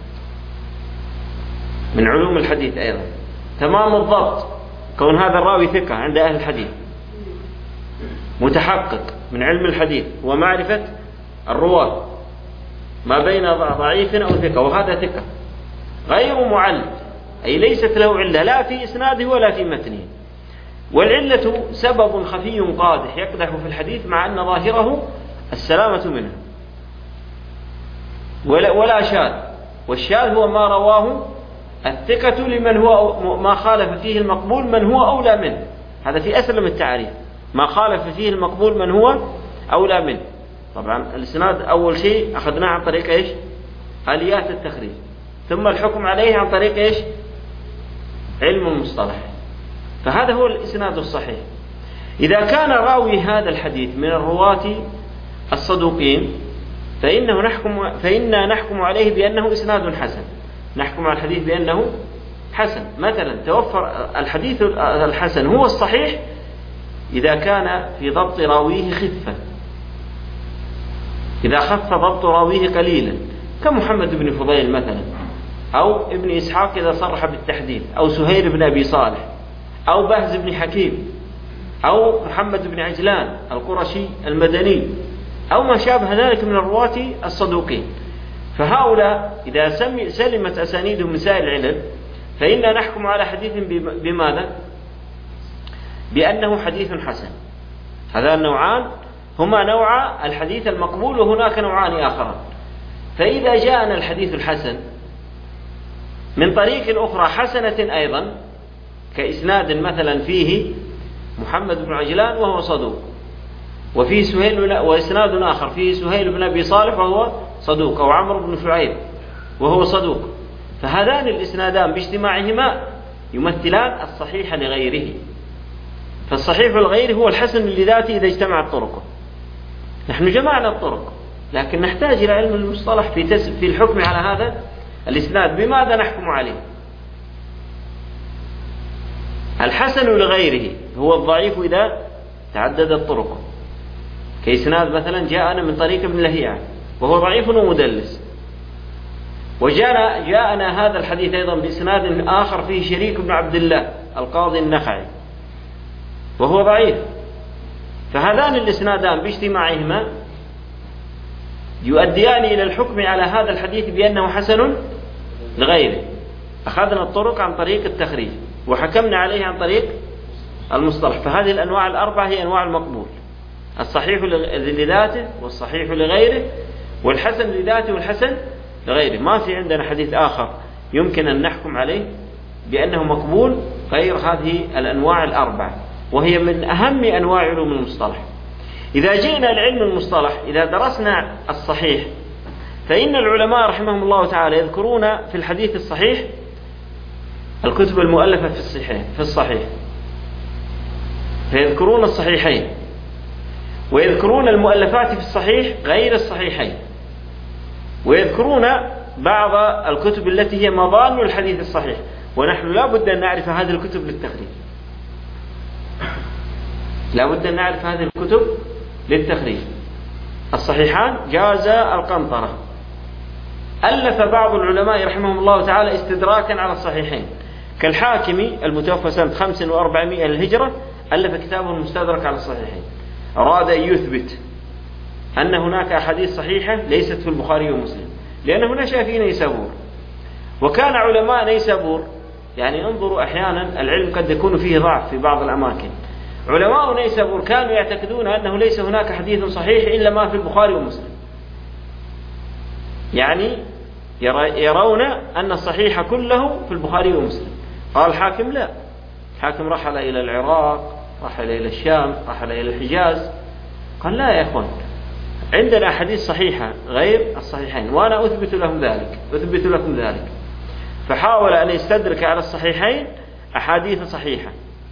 من علوم الحديث أيضا. تمام الضبط، كون هذا الراوي ثقة عند أهل الحديث متحقق من علم الحديث ومعرفة الرواة ما بين ضعيف أو ثقة، وهذا ثقة غير معل، أي ليست له علة لا في إسناده ولا في متنه. والعلة سبب خفي قادح يقدح في الحديث مع أن ظاهره السلامة منه، ولا شاذ. والشاذ هو ما رواه الثقة لمن هو ما خالف فيه المقبول من هو أولى منه. هذا في أسلم التعريف، ما خالف فيه المقبول من هو أولى منه. طبعا الإسناد أول شيء أخذناه عن طريق إيش؟ آليات التخريج، ثم الحكم عليه عن طريق إيش؟ علم المصطلح. فهذا هو الإسناد الصحيح. إذا كان راوي هذا الحديث من الرواة الصدوقين فإننا نحكم عليه بأنه إسناد حسن، نحكم على الحديث بأنه حسن. مثلا توفر الحديث الحسن هو الصحيح إذا كان في ضبط راويه خفة، إذا خف ضبط راويه قليلا كمحمد بن فضيل مثلا، أو ابن إسحاق إذا صرح بالتحديد، أو سهير بن أبي صالح، أو بهز بن حكيم، أو محمد بن عجلان القرشي المدني، أو ما شابه ذلك من الرواة الصدوقين. فهؤلاء إذا سلمت أسانيدهم من سائر العلل فإنا نحكم على حديث بماذا؟ بأنه حديث حسن. هذا النوعان هما نوع الحديث المقبول، وهناك نوعان آخران. فإذا جاءنا الحديث الحسن من طريق أخرى حسنة أيضا، كإسناد مثلا فيه محمد بن عجلان وهو صدوق، وفيه سهيل، وإسناد آخر فيه سهيل بن أبي صالح وهو صدوق، أو عمرو بن شعيب وهو صدوق، فهذان الإسنادان باجتماعهما يمثلان الصحيح لغيره. فالصحيح لغيره هو الحسن لذاته إذا اجتمعت طرقه. نحن جمعنا الطرق، لكن نحتاج إلى علم المصطلح في الحكم على هذا الإسناد. بماذا نحكم عليه؟ الحسن لغيره هو الضعيف إذا تعددت طرقه، كإسناد مثلا جاءنا من طريق ابن لهيعة وهو ضعيف ومدلس، وجاءنا هذا الحديث أيضا بإسناد آخر فيه شريك بن عبد الله القاضي النخعي وهو ضعيف. فهذان الإسنادان باجتماعهما يؤديان إلى الحكم على هذا الحديث بأنه حسن لغيره. أخذنا الطرق عن طريق التخريج وحكمنا عليه عن طريق المصطلح. فهذه الأنواع الأربعة هي أنواع المقبول: الصحيح لذاته، والصحيح لغيره، والحسن لذاته، والحسن لغيره. ما في عندنا حديث آخر يمكن أن نحكم عليه بأنه مقبول غير هذه الأنواع الأربعة، وهي من أهم أنواع علوم المصطلح. إذا جئنا لعلم المصطلح، إذا درسنا الصحيح، فإن العلماء رحمهم الله تعالى يذكرون في الحديث الصحيح الكتب المؤلفة في الصحيح، فيذكرون الصحيحين، ويذكرون المؤلفات في الصحيح غير الصحيحين، ويذكرون بعض الكتب التي هي مظان الحديث الصحيح. ونحن لا بد أن نعرف هذه الكتب للتخريج، لا بد أن نعرف هذه الكتب للتخريج. الصحيحان جاز القنطرة. ألف بعض العلماء رحمهم الله تعالى استدراكا على الصحيحين، كالحاكم المتوفى سنة 5 و400 للهجرة، ألف كتابه المستدرك على الصحيحين. أراد أن يثبت أن هناك أحاديث صحيحة ليست في البخاري ومسلم، لأنه نشأ في نيسابور، وكان علماء نيسابور، يعني انظروا أحيانا العلم قد يكون فيه ضعف في بعض الأماكن. علماء نيسابور كانوا يعتقدون أنه ليس هناك حديث صحيح إلا ما في البخاري ومسلم، يعني يرون أن الصحيح كله في البخاري ومسلم. قال الحاكم لا، الحاكم رحل إلى العراق، رحل إلى الشام، رحل إلى الحجاز. قال لا يا أخوان، عندنا حديث صحيحة غير الصحيحين، وأنا أثبت لكم ذلك. فحاول أن يستدرك على الصحيحين أحاديث صحيحة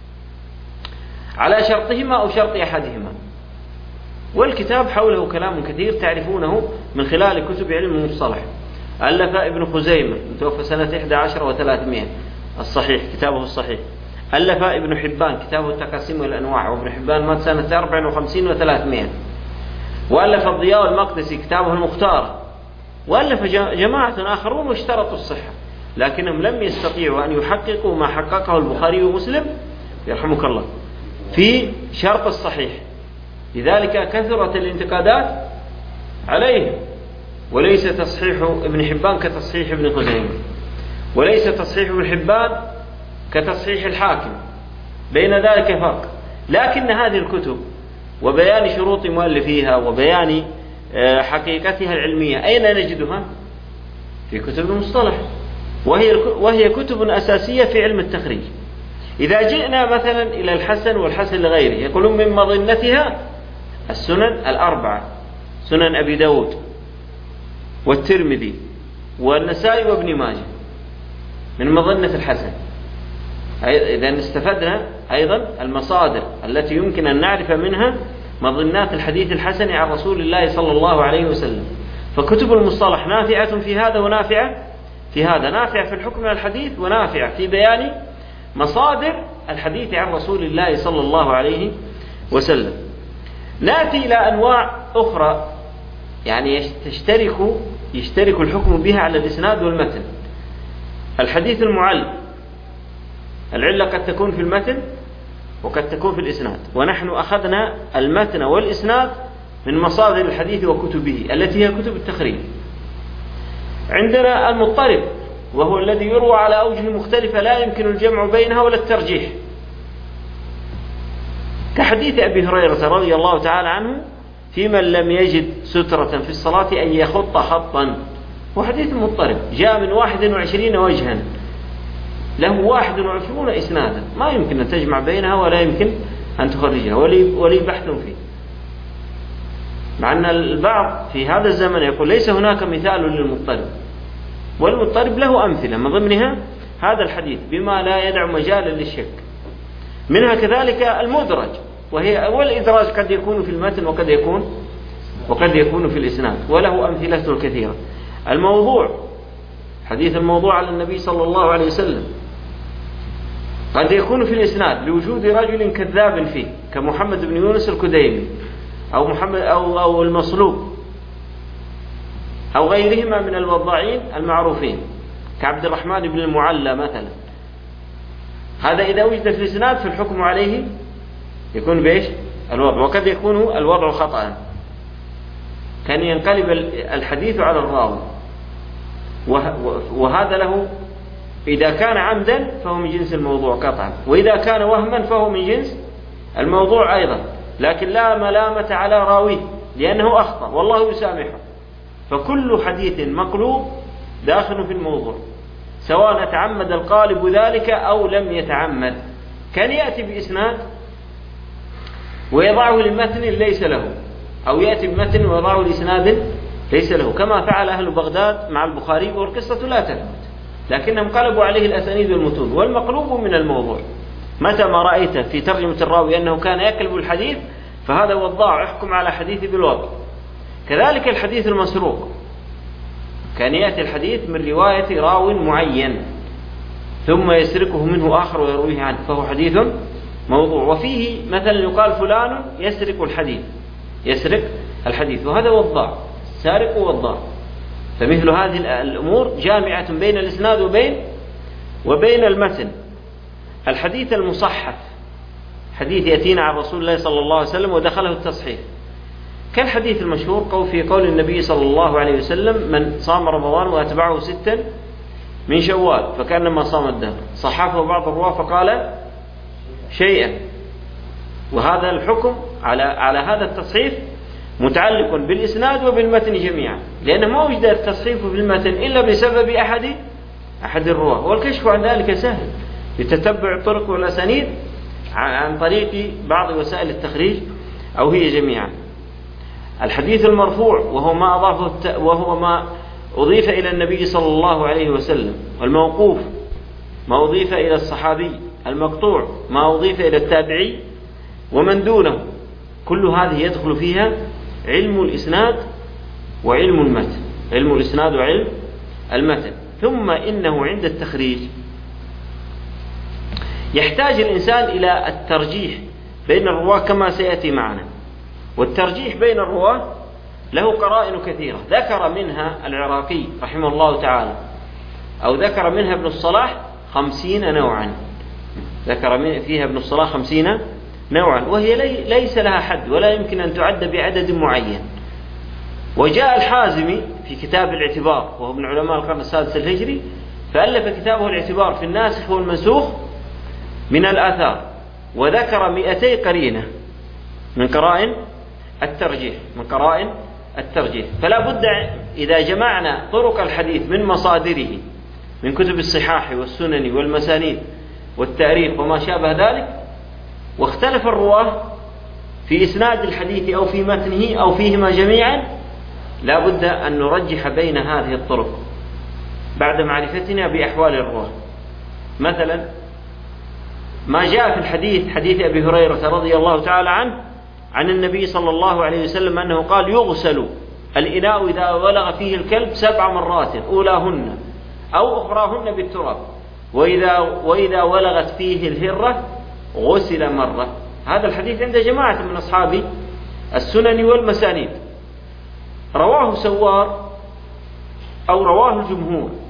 على شرطهما أو شرط أحدهما. والكتاب حوله كلام كثير تعرفونه من خلال كتب علم المصطلح. ألف ابن خزيمة متوفى سنة 11 و300 الصحيح، كتابه الصحيح. ألف ابن حبان كتابه التقاسيم والأنواع، وابن حبان مات سنة 54 و300. وألف الضياء المقدسي كتابه المختار. وألف جماعة آخرون واشترطوا الصحة، لكنهم لم يستطيعوا أن يحققوا ما حققه البخاري ومسلم يرحمك الله في شرط الصحيح، لذلك كثرت الانتقادات عليه. وليس تصحيح ابن حبان كتصحيح ابن خزيمة، وليس تصحيح ابن حبان كتصحيح الحاكم، بين ذلك فرق. لكن هذه الكتب وبيان شروط مؤلفيها وبيان حقيقتها العلمية أين نجدها؟ في كتب المصطلح، وهي كتب أساسية في علم التخريج. إذا جئنا مثلا إلى الحسن والحسن لغيره، يقولون من مظنتها السنن الأربعة، سنن أبي داود والترمذي والنسائي وابن ماجه، من مظنة الحسن. إذا استفدنا أيضا المصادر التي يمكن أن نعرف منها مظنات الحديث الحسن عن رسول الله صلى الله عليه وسلم. فكتب المصطلح نافعة في هذا ونافعة في هذا، نافعة في الحكم على الحديث ونافعة في بيان مصادر الحديث عن رسول الله صلى الله عليه وسلم. نأتي إلى أنواع أخرى يعني يشترك الحكم بها على الإسناد والمتن. الحديث المعل، العلة قد تكون في المتن وقد تكون في الإسناد. ونحن أخذنا المتن والإسناد من مصادر الحديث وكتبه التي هي كتب التخريج. عندنا المضطرب، وهو الذي يروى على أوجه مختلفة لا يمكن الجمع بينها ولا الترجيح، كحديث أبي هريرة رضي الله تعالى عنه في من لم يجد سترة في الصلاة أن يخط خطا، وحديث مضطرب جاء من 21 وجها له 21 إسنادا، ما يمكن أن تجمع بينها ولا يمكن أن تخرجها، ولي بحث فيه. مع أن البعض في هذا الزمن يقول ليس هناك مثال للمضطرب، والمضطرب له أمثلة من ضمنها هذا الحديث بما لا يدع مجالا للشك. منها كذلك المدرج، والإدراج قد يكون في المتن وقد يكون في الإسناد، وله أمثلة كثيرة. الموضوع، حديث الموضوع على النبي صلى الله عليه وسلم قد يكون في الإسناد لوجود رجل كذاب فيه كمحمد بن يونس الكديمي أو محمد أو المصلوب أو غيرهما من الوضاعين المعروفين كعبد الرحمن بن المعلى مثلا. هذا إذا وجد في الإسناد فالحكم عليه يكون بإيش؟ الوضع. وقد يكون الوضع خطأ، كان ينقلب الحديث على الراوي، وهذا له إذا كان عمدا فهو من جنس الموضوع قطعا، وإذا كان وهما فهو من جنس الموضوع أيضا، لكن لا ملامة على راويه لأنه أخطأ والله يسامحه. فكل حديث مقلوب داخل في الموضوع، سواء تعمد القالب ذلك أو لم يتعمد. كان يأتي بإسناد ويضعه لمتن ليس له، أو يأتي بمتن ويضعه لإسناد ليس له، كما فعل أهل بغداد مع البخاري، والقصة لا تثبت لكنهم قلبوا عليه الأسانيد والمتون. والمقلوب من الموضوع، متى ما رأيت في ترجمة الراوي أنه كان يقلب الحديث فهذا وضاع، احكم على حديث بالوضع. كذلك الحديث المسروق، كان يأتي الحديث من رواية راو معين ثم يسرقه منه آخر ويرويه عنه، فهو حديث موضوع. وفيه مثلا يقال فلان يسرق الحديث، وهذا وضاع، سارق وضاع. فمثل هذه الأمور جامعة بين الإسناد وبين المتن. الحديث المصحف، حديث يأتينا عن رسول الله صلى الله عليه وسلم ودخله التصحيح، كالحديث المشهور في قول النبي صلى الله عليه وسلم: من صام رمضان وأتبعه 6 من شوال فكأنما صام الدهر. صححه بعض الرواة فقال شيئا. وهذا الحكم على هذا التصحيف متعلق بالإسناد وبالمتن جميعا، لأنه ما وجد التصحيف بالمتن إلا بسبب أحد الرواة، والكشف عن ذلك سهل بتتبع الطرق والأسانيد عن طريق بعض وسائل التخريج أو هي جميعا. الحديث المرفوع وهو ما أضيف إلى النبي صلى الله عليه وسلم، والموقوف ما أضيف إلى الصحابي، المقطوع ما أضيف إلى التابعي ومن دونه، كل هذه يدخل فيها علم الإسناد وعلم المتن، علم الإسناد وعلم المتن. ثم إنه عند التخريج يحتاج الإنسان إلى الترجيح بين الرواة كما سيأتي معنا، والترجيح بين الرواة له قرائن كثيرة، ذكر منها العراقي رحمه الله تعالى، أو ذكر منها ابن الصلاح 50 نوعا، ذكر فيها ابن الصلاح 50 نوعا، وهي ليس لها حد ولا يمكن أن تعد بعدد معين. وجاء الحازمي في كتاب الاعتبار، وهو من علماء القرن السادس الهجري، فألف كتابه الاعتبار في الناسخ والمنسوخ من الآثار، وذكر 200 قرينة من قرائن الترجيح. فلا بد إذا جمعنا طرق الحديث من مصادره من كتب الصحاح والسنن والمسانيد والتاريخ وما شابه ذلك، واختلف الرواه في إسناد الحديث أو في متنه أو فيهما جميعا، لا بد أن نرجح بين هذه الطرق بعد معرفتنا بأحوال الرواه. مثلا ما جاء في الحديث، حديث أبي هريرة رضي الله تعالى عنه عن النبي صلى الله عليه وسلم أنه قال: يغسل الإناء إذا ولغ فيه الكلب 7 مرات، أولاهن أو أخراهن بالتراب، وإذا ولغت فيه الهرة غسل مرة. هذا الحديث عند جماعة من أصحاب السنن والمسانيد. رواه سوار أو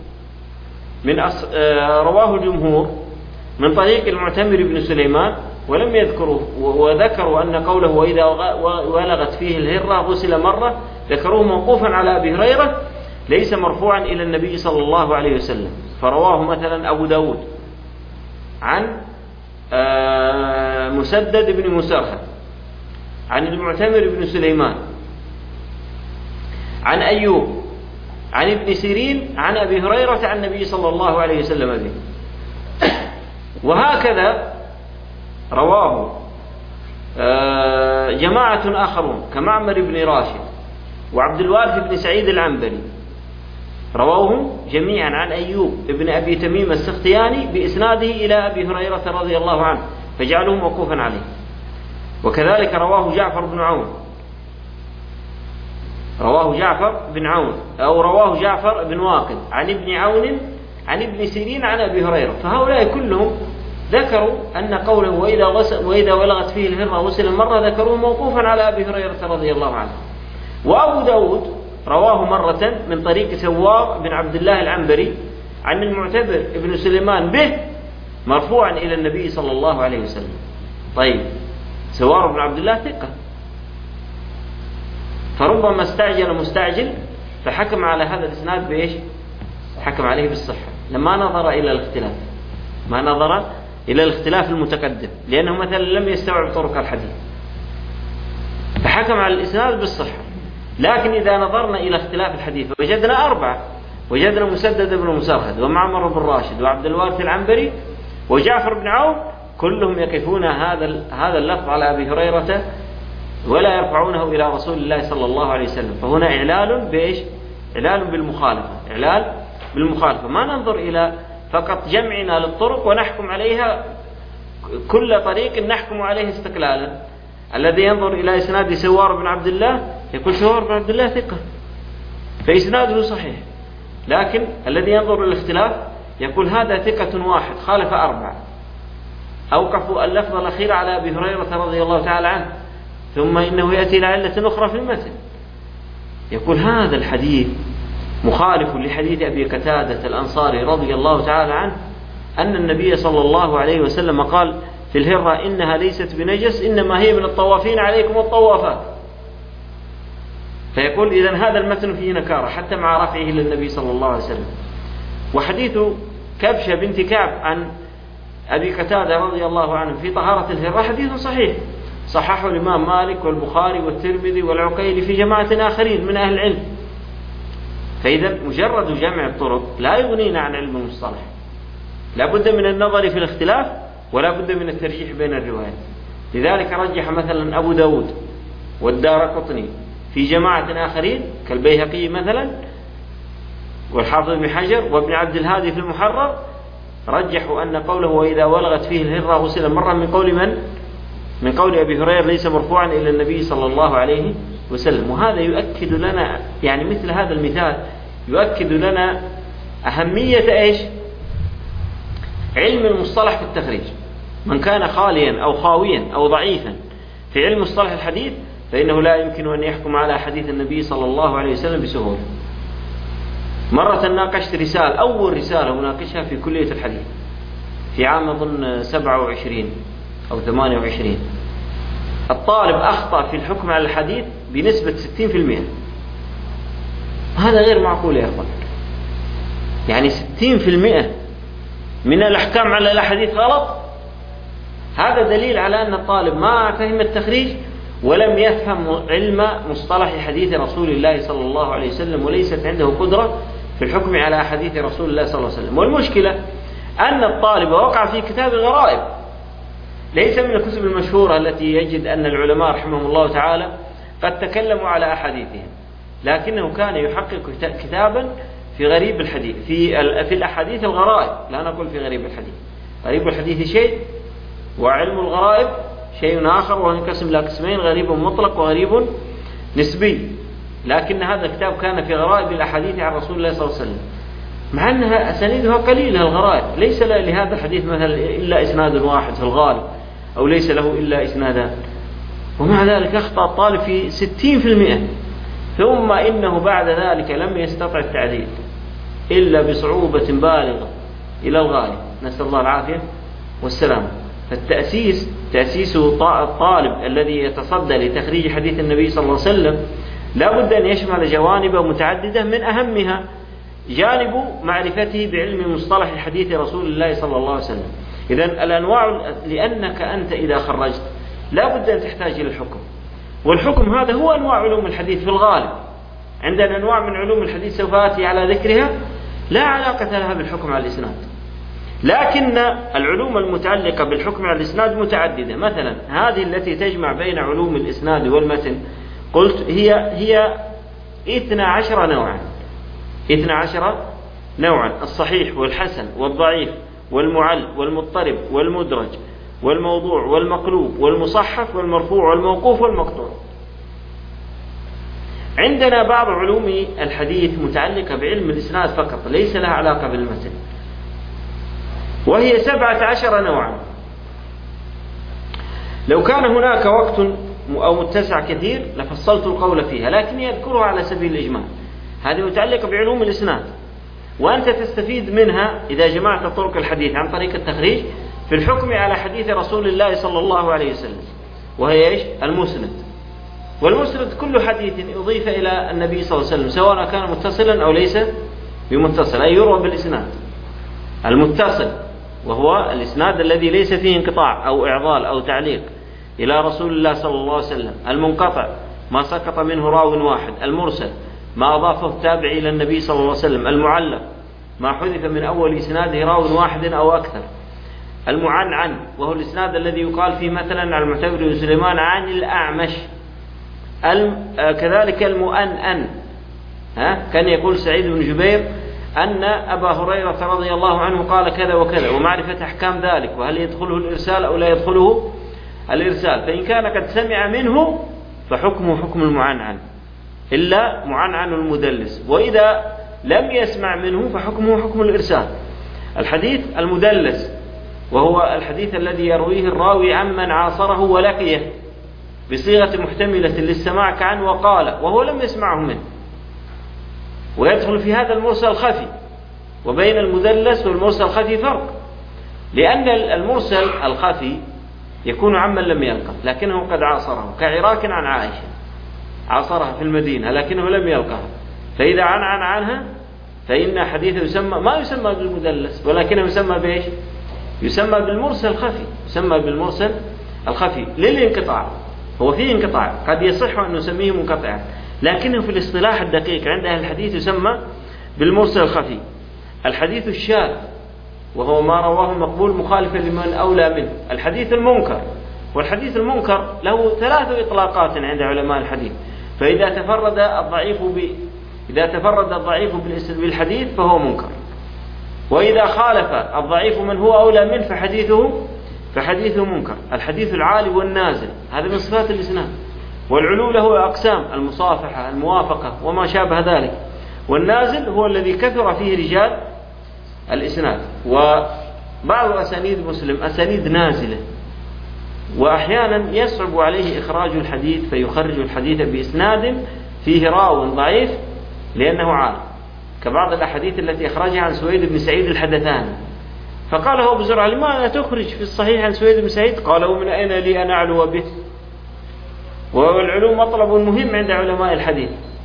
رواه الجمهور من طريق المعتمر بن سليمان، ولم يذكروا، وذكروا أن قوله وإذا ولغت فيه الهرة غسل مرة، ذكروه موقوفا على أبي هريرة ليس مرفوعا إلى النبي صلى الله عليه وسلم. فرواه مثلا أبو داود عن مسدد بن مسرهد عن المعتمر بن سليمان عن أيوب عن ابن سيرين عن أبي هريرة عن النبي صلى الله عليه وسلم به. وهكذا رواه جماعة آخرون كمعمر بن راشد وعبد الوارث بن سعيد العنبري، رواه جميعا عن أيوب بن أبي تميم السختياني بإسناده إلى أبي هريرة رضي الله عنه، فجعله موقوفا عليه. وكذلك رواه جعفر بن عون، رواه جعفر بن واقد عن ابن عون عن ابن سيرين عن أبي هريرة. فهؤلاء كلهم ذكروا أن قوله وإذا ولغت فيه الهرة غسل مرة ذكروه موقوفا على أبي هريرة رضي الله عنه. وأبو داود رواه مرة من طريق سوار بن عبد الله العنبري عن المعتبر بن سليمان به مرفوعا إلى النبي صلى الله عليه وسلم. طيب، سوار بن عبد الله ثقة، فربما استعجل مستعجل فحكم على هذا الإسناد بإيش؟ حكم عليه بالصحة لما نظر إلى الاختلاف، ما نظر إلى الاختلاف المتقدم، لأنه مثلا لم يستوعب طرق الحديث فحكم على الإسناد بالصحة. لكن إذا نظرنا إلى اختلاف الحديث وجدنا أربعة، وجدنا مسدد بن مسرهد ومعمر بن راشد وعبد الوارث العنبري وجعفر بن عون كلهم يقفون هذا اللفظ على أبي هريرة ولا يرفعونه إلى رسول الله صلى الله عليه وسلم. فهنا إعلال بإيش؟ إعلال بالمخالفة. ما ننظر إلى فقط جمعنا للطرق ونحكم عليها، كل طريق نحكم عليه استقلالا. الذي ينظر إلى إسناد سوار بن عبد الله يقول سوار بن عبد الله ثقة فإسناده صحيح، لكن الذي ينظر إلى الاختلاف يقول هذا ثقة واحد خالف أربعة، أوقفوا اللفظ الأخير على أبي هريرة رضي الله تعالى عنه، ثم إنه يأتي إلى علة أخرى في المتن، يقول هذا الحديث مخالف لحديث أبي قتادة الأنصاري رضي الله تعالى عنه أن النبي صلى الله عليه وسلم قال في الهرة إنها ليست بنجس إنما هي من الطوافين عليكم والطوافات. فيقول إذن هذا المتن فيه نكارة حتى مع رفعه للنبي صلى الله عليه وسلم. وحديث كبشة بنت كعب عن أبي قتادة رضي الله عنه في طهارة الهرة حديث صحيح، صححه الإمام مالك والبخاري والترمذي والعقيلي في جماعة آخرين من أهل العلم. فإذا مجرد جمع الطرق لا يغنينا عن علم المصطلح، لا بد من النظر في الاختلاف ولا بد من الترجيح بين الروايات. لذلك رجح مثلا أبو داود والدارقطني في جماعة آخرين كالبيهقي مثلا والحافظ بن حجر وابن عبد الهادي في المحرر، رجحوا أن قوله وإذا ولغت فيه الهرة غسل مرة من قول من؟ من قول أبي هريرة ليس مرفوعا إلى النبي صلى الله عليه وسلم. وهذا يؤكد لنا، يعني مثل هذا المثال يؤكد لنا أهمية إيش؟ علم المصطلح في التخريج. من كان خاليا أو خاويا أو ضعيفا في علم مصطلح الحديث فإنه لا يمكن أن يحكم على حديث النبي صلى الله عليه وسلم بسهولة. مرة ناقشت رسالة، أول رسالة مناقشها في كلية الحديث في عام أظن 27 أو 28. الطالب أخطأ في الحكم على الحديث بنسبة 60%. هذا غير معقول يا أخوان، يعني 60% من الأحكام على الحديث غلط. هذا دليل على أن الطالب ما فهم التخريج ولم يفهم علم مصطلح حديث رسول الله صلى الله عليه وسلم، وليست عنده قدرة في الحكم على حديث رسول الله صلى الله عليه وسلم. والمشكلة أن الطالب وقع في كتاب الغرائب، ليس من الكتب المشهورة التي يجد أن العلماء رحمهم الله تعالى قد تكلموا على أحاديثهم، لكنه كان يحقق كتابا في غريب الحديث، في الأحاديث الغرائب، لا نقول في غريب الحديث. غريب الحديث شيء وعلم الغرائب شيء آخر، وينقسم إلى قسمين: غريب مطلق وغريب نسبي. لكن هذا الكتاب كان في غرائب الأحاديث عن رسول الله صلى الله عليه وسلم، مع أنها أسانيدها قليلة. الغرائب ليس لهذا الحديث مثلا إلا إسناد واحد في الغالب، أو ليس له إلا إسنادان، ومع ذلك أخطأ الطالب في 60%. ثم إنه بعد ذلك لم يستطع التعديل إلا بصعوبة بالغة إلى الغاية، نسأل الله العافية والسلام. تأسيس الطالب الذي يتصدى لتخريج حديث النبي صلى الله عليه وسلم لا بد أن يشمل جوانب متعددة، من أهمها جانب معرفته بعلم مصطلح حديث رسول الله صلى الله عليه وسلم. إذن الأنواع، لأنك أنت إذا خرجت لا بد أن تحتاج إلى الحكم، والحكم هذا هو أنواع علوم الحديث في الغالب. عندنا أنواع من علوم الحديث سوف آتي على ذكرها لا علاقة لها بالحكم على الإسناد، لكن العلوم المتعلقة بالحكم على الإسناد متعددة. مثلا هذه التي تجمع بين علوم الإسناد والمتن قلت هي 12 نوعا، 12 نوعا: الصحيح والحسن والضعيف والمعل والمضطرب والمدرج والموضوع والمقلوب والمصحف والمرفوع والموقوف والمقطوع. عندنا بعض علوم الحديث متعلقة بعلم الإسناد فقط، ليس لها علاقة بالمتن، وهي 17 نوعا. لو كان هناك وقت أو متسع كثير لفصلت القول فيها، لكن يذكرها على سبيل الإجمال. هذه متعلقة بعلوم الإسناد، وأنت تستفيد منها إذا جمعت طرق الحديث عن طريق التخريج في الحكم على حديث رسول الله صلى الله عليه وسلم، وهي إيش؟ المسند. والمسند كل حديث أضيف إلى النبي صلى الله عليه وسلم سواء كان متصلا أو ليس بمتصل، أي يروى بالإسناد. المتصل وهو الإسناد الذي ليس فيه انقطاع أو إعضال أو تعليق إلى رسول الله صلى الله عليه وسلم. المنقطع ما سقط منه راو واحد. المرسل ما أضافه التابع إلى النبي صلى الله عليه وسلم. المعلق ما حذف من أول إسناده راو واحد أو أكثر. المعنعن وهو الإسناد الذي يقال فيه مثلا على المعتمر بن سليمان عن الأعمش. كذلك المؤنن، كان يقول سعيد بن جبير أن أبا هريرة رضي الله عنه قال كذا وكذا، ومعرفة أحكام ذلك وهل يدخله الإرسال أو لا يدخله الإرسال. فإن كان قد سمع منه فحكمه حكم المعنعن إلا معنعن المدلس، وإذا لم يسمع منه فحكمه حكم الإرسال. الحديث المدلس وهو الحديث الذي يرويه الراوي عمن عاصره ولقيه بصيغة محتملة للسماع كعن وقال وهو لم يسمعه منه، ويدخل في هذا المرسل الخفي. وبين المدلس والمرسل الخفي فرق، لأن المرسل الخفي يكون عمن لم يلقه لكنه قد عاصره، كعراك عن عائشة، عاصرها في المدينة لكنه لم يلقها، فإذا عنها فإن حديثه يسمى ما يسمى بالمدلس ولكنه يسمى بإيش؟ يسمى بالمرسل الخفي، يسمى بالمرسل الخفي للانقطاع. هو فيه انقطاع قد يصح أن نسميه منقطعا، لكنه في الاصطلاح الدقيق عند أهل الحديث يسمى بالمرسل الخفي. الحديث الشاذ وهو ما رواه المقبول مخالفا لمن أولى منه. الحديث المنكر، والحديث المنكر له 3 إطلاقات عند علماء الحديث. فإذا تفرد الضعيف بالحديث فهو منكر، وإذا خالف الضعيف من هو أولى منه فحديثه منكر. الحديث العالي والنازل هذا من صفات الإسناد، والعلو له أقسام: المصافحة، الموافقة، وما شابه ذلك. والنازل هو الذي كثر فيه رجال الإسناد، وبعض أسانيد مسلم أسانيد نازلة، وأحيانا يصعب عليه إخراج الحديث فيخرج الحديث بإسناد فيه راو ضعيف لأنه عالم، كبعض الأحاديث التي أخرجها عن سويد بن سعيد الحدثاني. فقال هو أبو زرعة: لما تخرج في الصحيح عن سويد بن سعيد؟ قال: ومن أين لي أن أعلو به؟ والعلو مطلب مهم عند علماء الحديث،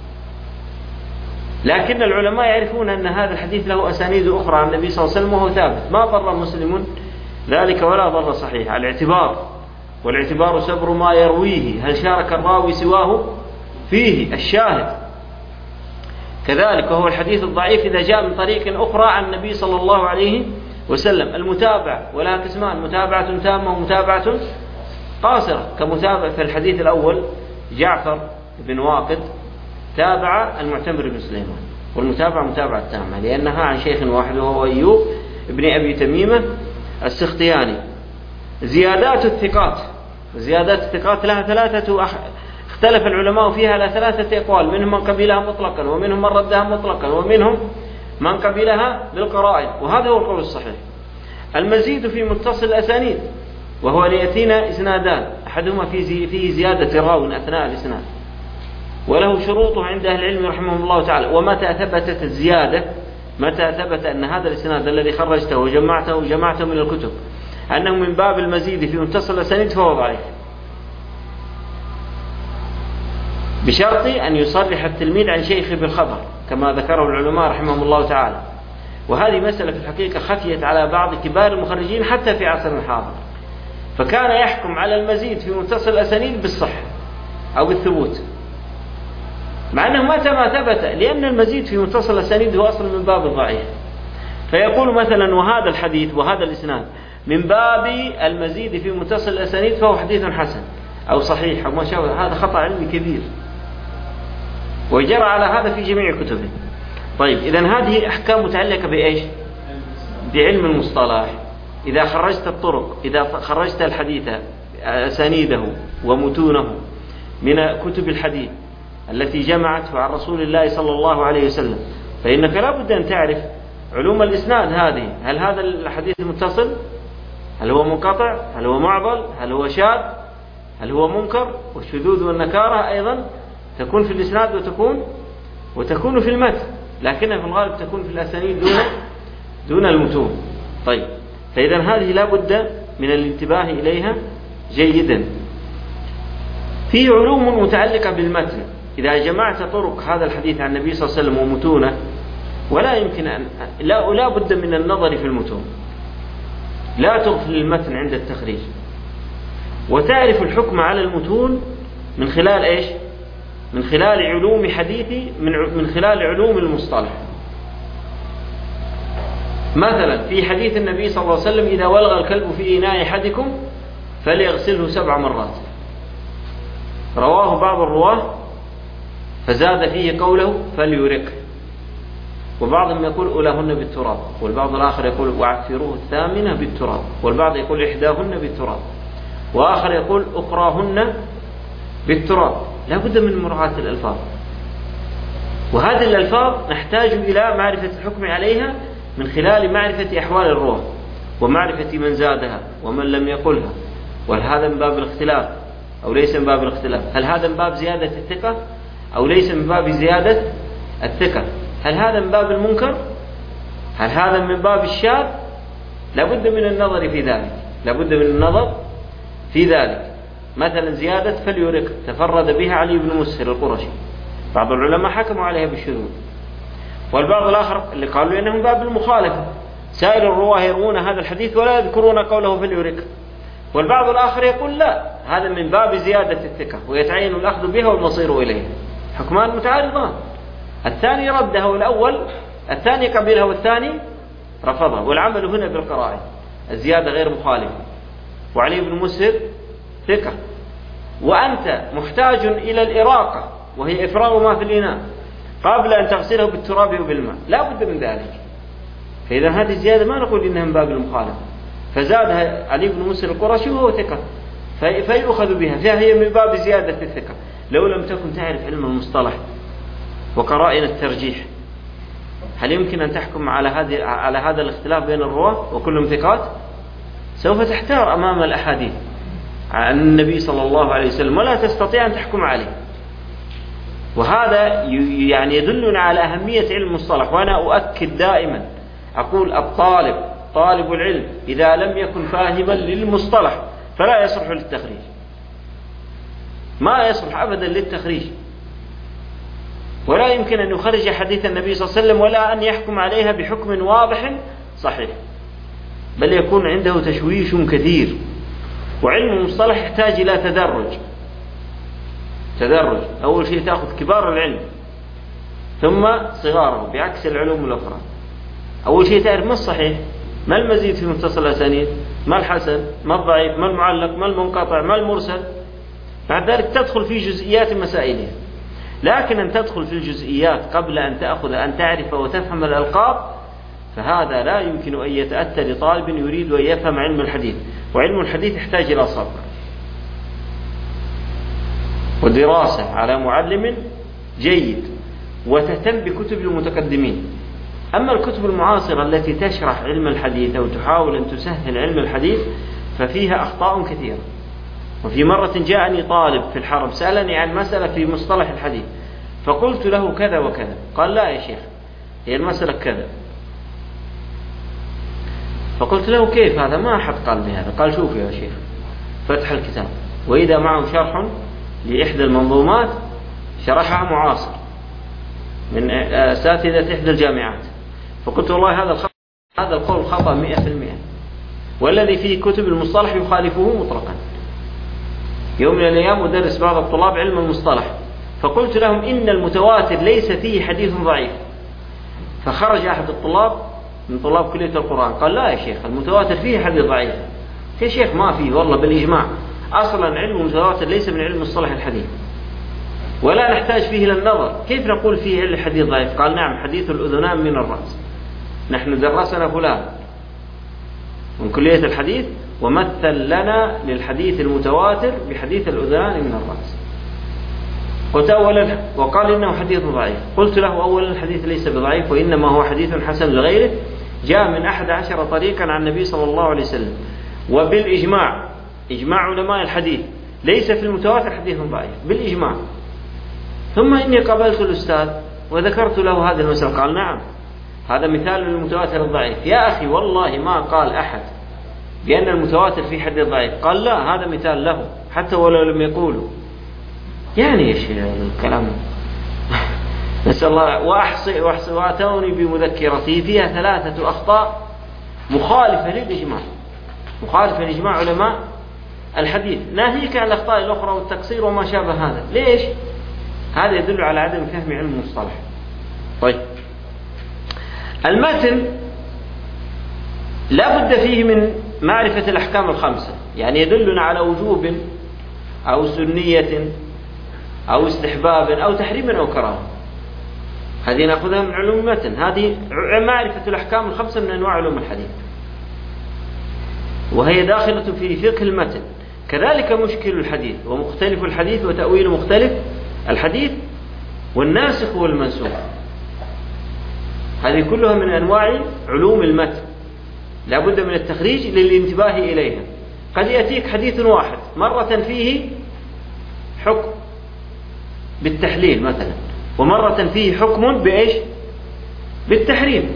لكن العلماء يعرفون أن هذا الحديث له أسانيد أخرى عن النبي صلى الله عليه وسلم وهو ثابت، ما ضر مسلم ذلك ولا ضر صحيح. والاعتبار سبر ما يرويه، هل شارك الراوي سواه فيه؟ الشاهد كذلك، وهو الحديث الضعيف إذا جاء من طريق أخرى عن النبي صلى الله عليه وسلم. المتابعة ولها قسمان: متابعة تامة ومتابعة قاصرة. كمتابعة في الحديث الأول جعفر بن واقد تابع المعتمر بن سليمان، والمتابعة متابعة تامة لأنها عن شيخ واحد وهو أيوب بن أبي تميمة السختياني. زيادات الثقات لها 3 اختلف العلماء فيها على 3 أقوال، منهم من قبلها مطلقا، ومنهم من ردها مطلقا، ومنهم من قبلها بالقرائن، وهذا هو القول الصحيح. المزيد في متصل الأسانيد، وهو ليأتينا إسنادان، أحدهما فيه زيادة راو أثناء الإسناد، وله شروطه عند أهل العلم رحمهم الله تعالى. ومتى ثبتت الزيادة، متى ثبت أن هذا الإسناد الذي خرجته وجمعته من الكتب أنه من باب المزيد في متصل الأسانيد فهو ضعيف، بشرط أن يصرح التلميذ عن شيخه بالخبر كما ذكره العلماء رحمهم الله تعالى. وهذه مسألة في الحقيقة خفيت على بعض كبار المخرجين حتى في عصرنا الحاضر، فكان يحكم على المزيد في متصل الأسانيد بالصحة أو بالثبوت، مع أنه متى ما ثبت، لأن المزيد في متصل الأسانيد هو أصلا من باب الضعيف، فيقول مثلا وهذا الحديث وهذا الإسناد من باب المزيد في متصل الأسانيد فهو حديث حسن أو صحيح أو ما شابه. هذا خطأ علمي كبير، وجرى على هذا في جميع كتبه. طيب إذن هذه أحكام متعلقة بإيش؟ بعلم المصطلح. إذا خرجت الطرق، إذا خرجت الحديث أسانيده ومتونه من كتب الحديث التي جمعت عن رسول الله صلى الله عليه وسلم، فإنك لا بد أن تعرف علوم الإسناد هذه. هل هذا الحديث متصل؟ هل هو منقطع؟ هل هو معضل؟ هل هو شاذ؟ هل هو منكر؟ والشذوذ والنكارة أيضا تكون في الإسناد وتكون في المتن، لكنها في الغالب تكون في الأسانيد دون المتون. طيب، فإذا هذه لا بد من الانتباه إليها جيدا. في علوم متعلقة بالمتن، إذا جمعت طرق هذا الحديث عن النبي صلى الله عليه وسلم ومتونه، ولا يمكن أن لا بد من النظر في المتون، لا تغفل المتن عند التخريج، وتعرف الحكم على المتون من خلال إيش؟ من خلال علوم حديثي، من خلال علوم المصطلح. مثلا في حديث النبي صلى الله عليه وسلم إذا ولغ الكلب في إناء أحدكم فليغسله 7 مرات، رواه بعض الرواه فزاد فيه قوله فليرقه، وبعضهم يقول أولاهن بالتراب، والبعض الآخر يقول وعفروه الثامنة بالتراب، والبعض يقول إحداهن بالتراب، وآخر يقول أخراهن بالتراب. لا بد من مراعاة الألفاظ، وهذه الألفاظ نحتاج إلى معرفة الحكم عليها من خلال معرفة أحوال الرواه ومعرفة من زادها ومن لم يقلها. وهل هذا من باب الاختلاف أو ليس من باب الاختلاف؟ هل هذا من باب زيادة الثقة أو ليس من باب زيادة الثقة؟ هل هذا من باب المنكر؟ هل هذا من باب الشاذ؟ لا بد من النظر في ذلك، لا بد من النظر في ذلك. مثلا زيادة فليرق تفرد بها علي بن مسهر القرشي، بعض العلماء حكموا عليها بالشذوذ، والبعض الآخر اللي قالوا إنه من باب المخالفة، سائر الرواه يروون هذا الحديث ولا يذكرون قوله فليرق، والبعض الآخر يقول لا، هذا من باب زيادة الثقة ويتعين الأخذ بها والمصير إليها. حكمان متعارضان، الثاني ردها والأول، الثاني قبلها والثاني رفضها، والعمل هنا بالقرائن. الزيادة غير مخالفة، وعلي بن مسهر ثقة، وأنت محتاج إلى الإراقة وهي إفراغ ما في الإناء قبل أن تغسله بالتراب وبالماء، لا بد من ذلك. فإذا هذه الزيادة ما نقول إنها من باب المخالفة، فزادها علي بن مسهر القرشي وهو ثقة فيؤخذ بها، فهي من باب زيادة الثقة. لو لم تكن تعرف علم المصطلح وقرائن الترجيح، هل يمكن أن تحكم على هذا الاختلاف بين الرواة وكلهم ثقات؟ سوف تحتار أمام الأحاديث عن النبي صلى الله عليه وسلم ولا تستطيع أن تحكم عليه. وهذا يعني يدلنا على أهمية علم المصطلح. وأنا أؤكد دائما، أقول طالب العلم إذا لم يكن فاهما للمصطلح فلا يصلح للتخريج، ما يصلح أبدا للتخريج، ولا يمكن أن يخرج حديث النبي صلى الله عليه وسلم ولا أن يحكم عليها بحكم واضح صحيح، بل يكون عنده تشويش كثير. وعلم المصطلح يحتاج إلى تدرج. أول شيء تأخذ كبار العلم ثم صغاره، بعكس العلوم الأخرى. أول شيء تعرف ما الصحيح، ما المزيد في متصل الأسانيد، ما الحسن، ما الضعيف، ما المعلق، ما المنقطع، ما المرسل. بعد ذلك تدخل في جزئيات مسائلها. لكن أن تدخل في الجزئيات قبل أن تعرف وتفهم الألقاب، فهذا لا يمكن أن يتأتى لطالب يريد أن يفهم علم الحديث. وعلم الحديث يحتاج إلى صبر ودراسة على معلم جيد، وتهتم بكتب المتقدمين. أما الكتب المعاصرة التي تشرح علم الحديث أو تحاول أن تسهل علم الحديث ففيها أخطاء كثيرة. وفي مرة جاءني طالب في الحرم سألني عن مسألة في مصطلح الحديث، فقلت له كذا وكذا، قال لا يا شيخ هي المسألة كذا. فقلت له كيف هذا؟ ما أحد قال بهذا. قال شوف يا شيخ، فتح الكتاب وإذا معه شرح لإحدى المنظومات شرحها معاصر من أساتذة إحدى الجامعات. فقلت والله هذا القول خطأ 100%، والذي في كتب المصطلح يخالفه مطلقا. يوم من الأيام أدرس بعض الطلاب علم المصطلح، فقلت لهم إن المتواتر ليس فيه حديث ضعيف. فخرج أحد الطلاب من طلاب كلية القرآن قال لا يا شيخ، المتواتر فيه حديث ضعيف. يا شيخ ما فيه والله، بالإجماع أصلا علم المتواتر ليس من علم مصطلح الحديث، ولا نحتاج فيه للنظر. كيف نقول فيه علم الحديث ضعيف؟ قال نعم، حديث الأذنان من الرأس. نحن درسنا فلان من كلية الحديث ومثل لنا للحديث المتواتر بحديث الأذنان من الرأس. قلت أولا، وقال إنه حديث ضعيف. قلت له أولا الحديث ليس بضعيف، وإنما هو حديث حسن لغيره، جاء من 11 طريقا عن النبي صلى الله عليه وسلم، وبالإجماع، إجماع علماء الحديث، ليس في المتواتر حديث ضعيف بالإجماع. ثم إني قابلت الأستاذ وذكرت له هذه المسألة، قال نعم هذا مثال للمتواتر الضعيف. يا أخي والله ما قال أحد بأن المتواتر فيه حديث ضعيف، قال لا هذا مثال له حتى ولو لم يقولوا. يعني إيش الكلام؟ نسأل الله. وأتوني بمذكرتي فيها 3 أخطاء مخالفة للإجماع، مخالفة لإجماع علماء الحديث، ناهيك عن الأخطاء الأخرى والتقصير وما شابه هذا. ليش؟ هذا يدل على عدم فهم علم المصطلح. طيب، المتن لا بد فيه من معرفة الأحكام الخمسة، يعني يدلنا على وجوب أو سنية أو استحباب أو تحريم أو كراهة. هذه نأخذها من علوم المتن. هذه معرفة الأحكام الخمسة من أنواع علوم الحديث، وهي داخلة في فقه المتن. كذلك مشكل الحديث ومختلف الحديث وتأويل مختلف الحديث والناسخ والمنسوخ، هذه كلها من أنواع علوم المتن، لا بد من التخريج للانتباه إليها. قد يأتيك حديث واحد مرة فيه حكم بالتحليل مثلا، ومرة فيه حكم بإيش؟ بالتحريم.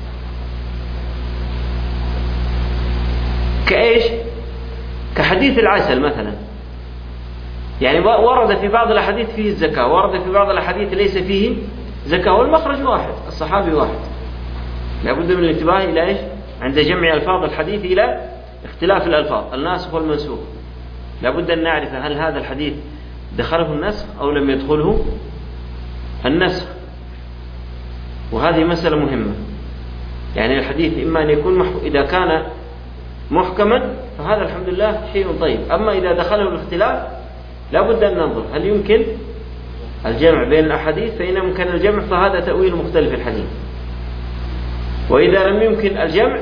كإيش؟ كحديث العسل مثلا، يعني ورد في بعض الأحاديث فيه الزكاة، ورد في بعض الأحاديث ليس فيه زكاة، والمخرج واحد، الصحابي واحد. لا بد من الانتباه إلى إيش؟ عند جمع ألفاظ الحديث إلى اختلاف الألفاظ، الناسخ والمنسوخ. لا بد أن نعرف هل هذا الحديث دخله النسخ أو لم يدخله النسخ، وهذه مسألة مهمة. يعني الحديث إما أن يكون إذا كان محكما فهذا الحمد لله شيء طيب، أما إذا دخله الاختلاف لا بد أن ننظر هل يمكن الجمع بين الأحاديث، فإن يمكن الجمع فهذا تأويل مختلف الحديث، وإذا لم يمكن الجمع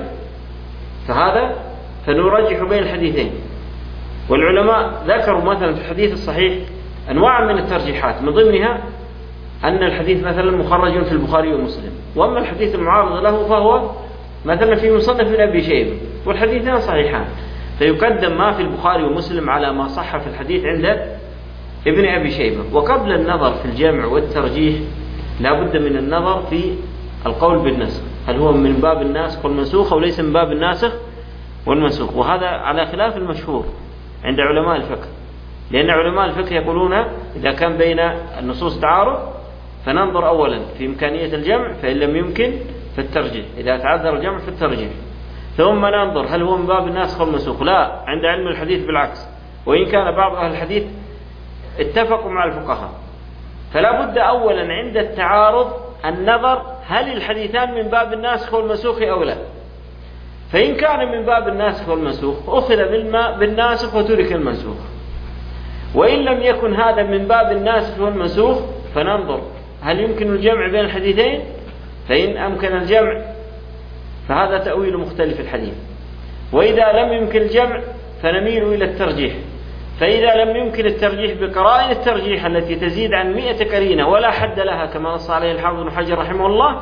فنرجح بين الحديثين. والعلماء ذكروا مثلا في الحديث الصحيح أنواع من الترجيحات، من ضمنها أن الحديث مثلا مخرج في البخاري ومسلم، وأما الحديث المعارض له فهو مثلا في مصنف ابن أبي شيبة، والحديثان صحيحان، فيقدم ما في البخاري ومسلم على ما صح في الحديث عند ابن أبي شيبة. وقبل النظر في الجمع والترجيح لا بد من النظر في القول بالنسخ، هل هو من باب الناسخ والمنسوخ أو ليس من باب الناسخ والمنسوخ. وهذا على خلاف المشهور عند علماء الفقه، لأن علماء الفقه يقولون إذا كان بين النصوص تعارض فننظر أولا في إمكانية الجمع، فإن لم يمكن فالترجيح، إذا تعذر الجمع فالترجيح، ثم ننظر هل هو من باب الناسخ والمنسوخ. لا، عند علم الحديث بالعكس، وإن كان بعض أهل الحديث اتفقوا مع الفقهاء، فلا بد أولا عند التعارض النظر هل الحديثان من باب الناسخ والمنسوخ أو لا. فإن كان من باب الناسخ والمنسوخ أخذ بالناسخ وترك المنسوخ، وإن لم يكن هذا من باب الناسخ والمنسوخ فننظر هل يمكن الجمع بين الحديثين، فإن أمكن الجمع فهذا تأويل مختلف الحديث، وإذا لم يمكن الجمع فنميل إلى الترجيح. فإذا لم يمكن الترجيح بقرائن الترجيح التي تزيد عن 100 قرينة ولا حد لها كما نص عليه الحافظ بن حجر رحمه الله،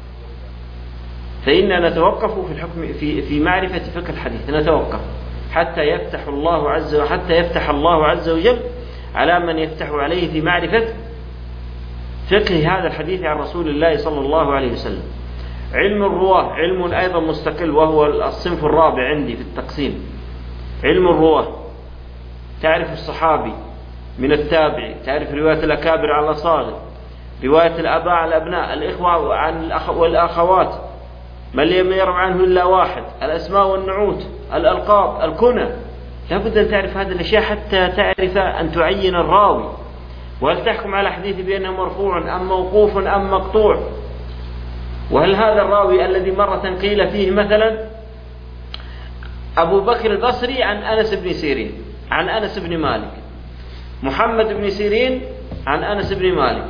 فإننا نتوقف في الحكم في معرفة فقه الحديث، نتوقف حتى يفتح الله عز وجل على من يفتح عليه في معرفة فقه هذا الحديث عن رسول الله صلى الله عليه وسلم. علم الرواة علم أيضا مستقل، وهو الصنف الرابع عندي في التقسيم. علم الرواة تعرف الصحابي من التابعي، تعرف رواية الأكابر على الأصاغر، رواية الآباء على الأبناء، الإخوة عن والأخوات، من لم يروي عنه إلا واحد، الأسماء والنعوت، الألقاب، الكنى. لا بد أن تعرف هذه الأشياء حتى تعرف أن تعين الراوي، وهل تحكم على حديث بأنه مرفوع أم موقوف أم مقطوع، وهل هذا الراوي الذي مرة قيل فيه مثلا أبو بكر البصري عن أنس بن سيرين عن أنس بن مالك، محمد بن سيرين عن أنس بن مالك،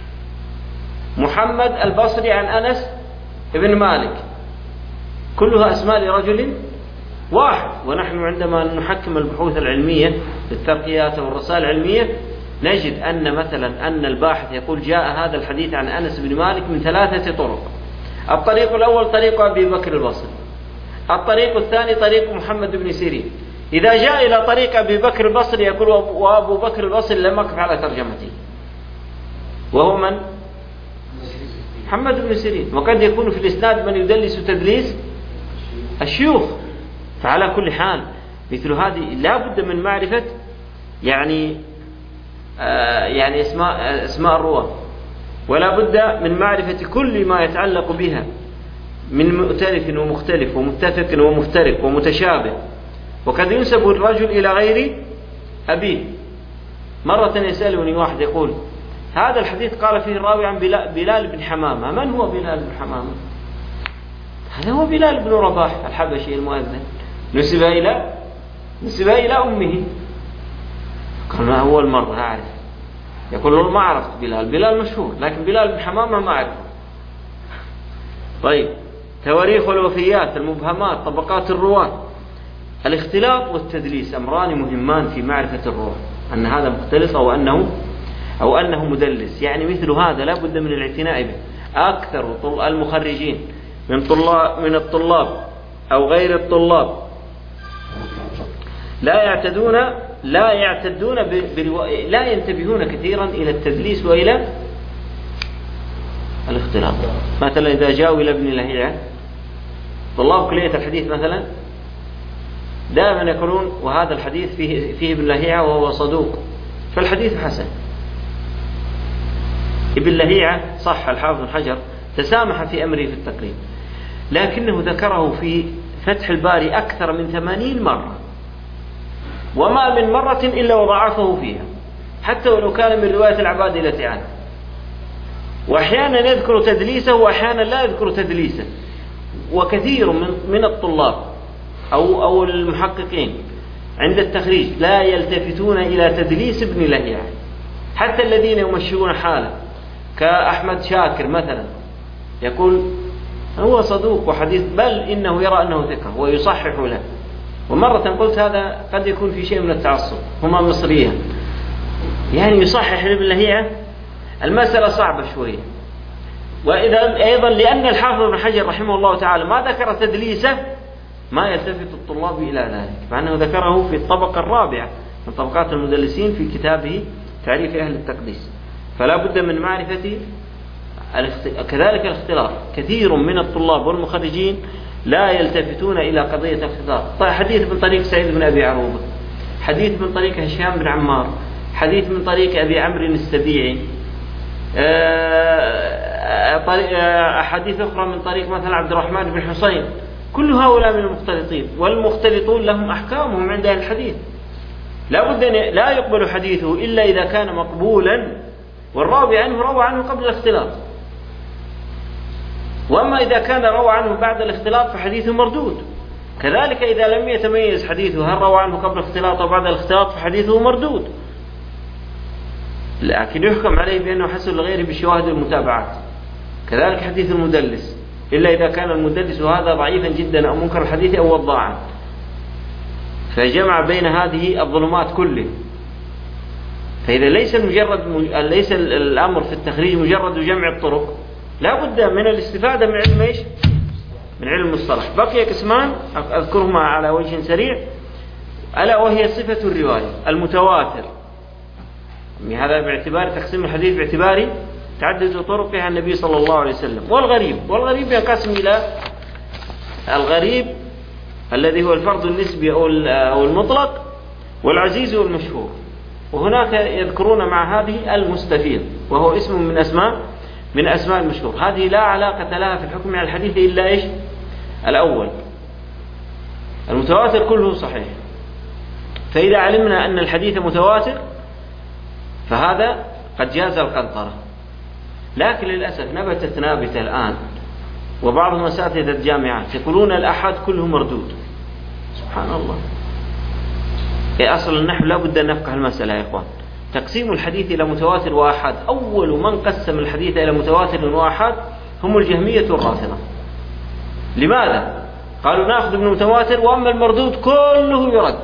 محمد البصري عن أنس بن مالك، كلها أسماء لرجل واحد. ونحن عندما نحكم البحوث العلمية في الترقيات والرسائل العلمية نجد أن مثلا أن الباحث يقول جاء هذا الحديث عن أنس بن مالك من 3 طرق. الطريق الأول طريق أبي بكر البصري، الطريق الثاني طريق محمد بن سيرين. إذا جاء إلى طريق أبي بكر البصري يقول وأبو بكر البصري لم يقف على ترجمته، وهو من؟ محمد بن سيرين. وقد يكون في الإسناد من يدلس تدليس الشيوخ. فعلى كل حال مثل هذه لا بد من معرفة يعني اسماء الرواة، ولا بد من معرفة كل ما يتعلق بها من مؤتلف ومختلف ومتفق ومفترق ومتشابه. وقد ينسب الرجل إلى غير أبيه. مرة يسألني واحد يقول هذا الحديث قال فيه الراوي عن بلال بن حمامة. من هو بلال بن حمامة؟ هذا هو بلال بن رباح الحبشي المؤذن، نسب إلى أمه. قال ما أول مرة أعرف. يقول له ما عرفت بلال مشهور، لكن بلال بن حمامة ما أعرف. طيب، تواريخ والوفيات، المبهمات، طبقات الرواة. الاختلاط والتدليس أمران مهمان في معرفة الرواة، أن هذا مختلط أو أنه مدلس. يعني مثل هذا لا بد من الاعتناء به. أكثر المخرجين من الطلاب أو غير الطلاب لا ينتبهون كثيرا إلى التدليس وإلى الاختلاط. مثلا إذا جاءوا إلى ابن لهيعة طلاب كلية الحديث مثلا دائما يقولون وهذا الحديث فيه ابن لهيعة وهو صدوق، فالحديث حسن. ابن لهيعة صح الحافظ بن حجر تسامح في أمره في التقريب، لكنه ذكره في فتح الباري أكثر من 80 مرة، وما من مرة إلا وضعفه فيها، حتى ولو كان من رواية العبادلة عنه. وأحيانا يذكر تدليسه وأحيانا لا يذكر تدليسه. وكثير من الطلاب أو المحققين عند التخريج لا يلتفتون إلى تدليس ابن لهيعة، حتى الذين يمشون حاله كأحمد شاكر مثلا يقول هو صدوق وحديث، بل إنه يرى أنه ثقة ويصحح له. ومرة قلت هذا قد يكون في شيء من التعصب، هما مصرية يعني يصحح ابن لهيعة، المسألة صعبة شوية. وإذا أيضا لأن الحافظ بن حجر رحمه الله تعالى ما ذكر تدليسه ما يلتفت الطلاب إلى ذلك، مع أنه ذكره في الطبقة الرابعة من طبقات المدلسين في كتابه تعريف أهل التقديس. فلا بد من معرفة كذلك الاختلاط. كثير من الطلاب والمخرجين لا يلتفتون إلى قضية الاختلاط. طيب، حديث من طريق سعيد بن أبي عروبة، حديث من طريق هشام بن عمار، حديث من طريق أبي عمرو السبيعي، أحاديث أخرى من طريق مثلا عبد الرحمن بن حسين. كل هؤلاء من المختلطين، والمختلطون لهم أحكامهم عند أهل الحديث. لا بد أن لا يقبل حديثه إلا إذا كان مقبولا والراوي عنه روى عنه قبل الاختلاط. وأما إذا كان روى عنه بعد الاختلاط فحديثه مردود. كذلك إذا لم يتميز حديثه هل روى عنه قبل الاختلاط أو بعد الاختلاط فحديثه مردود، لكن يحكم عليه بأنه حسن لغيره بالشواهد والمتابعات. كذلك حديث المدلس، إلا إذا كان المدلس هذا ضعيفا جدا أو منكر الحديث أو وضاعا، فجمع بين هذه الظلمات كله. فإذا ليس الأمر في التخريج مجرد جمع الطرق، لا بد من الاستفادة من علم إيش؟ من علم المصطلح. بقي قسمان أذكرهما على وجه سريع، ألا وهي صفة الرواية المتواتر. هذا باعتبار تقسيم الحديث باعتبار تعدد طرقها النبي صلى الله عليه وسلم. والغريب ينقسم إلى الغريب الذي هو الفرد النسبي أو المطلق، والعزيز والمشهور. وهناك يذكرون مع هذه المستفيض، وهو اسم من أسماء المشهور. هذه لا علاقة لها في الحكم على الحديث إلا إيش؟ الأول، المتواتر كله صحيح. فإذا علمنا أن الحديث متواتر فهذا قد جاز القنطرة. لكن للأسف نبتت نابتة الآن، وبعض أساتذة الجامعات يقولون الأحاد كله مردود. سبحان الله. أصل النحو لا بد أن نفقه المسألة يا إخوان. تقسيم الحديث إلى متواتر وآحاد، أول من قسم الحديث إلى متواتر وآحاد هم الجهمية الرافضة. لماذا؟ قالوا نأخذ من المتواتر وأما المردود كله يرد.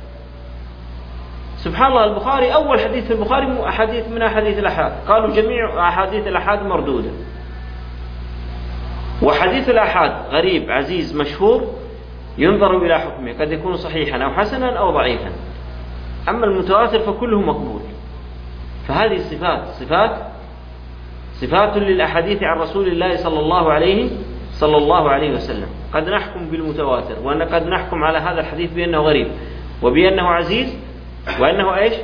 سبحان الله. البخاري أول حديث في البخاري أحاديث من أحاديث الأحاد، قالوا جميع أحاديث الأحاد مردودة. وحديث الأحاد غريب عزيز مشهور ينظر إلى حكمه، قد يكون صحيحا أو حسنا أو ضعيفا. أما المتواتر فكله مقبول. فهذه صفات للأحاديث عن رسول الله صلى الله عليه وسلم. قد نحكم بالمتواتر، وأن قد نحكم على هذا الحديث بأنه غريب، وبأنه عزيز، وأنه إيش؟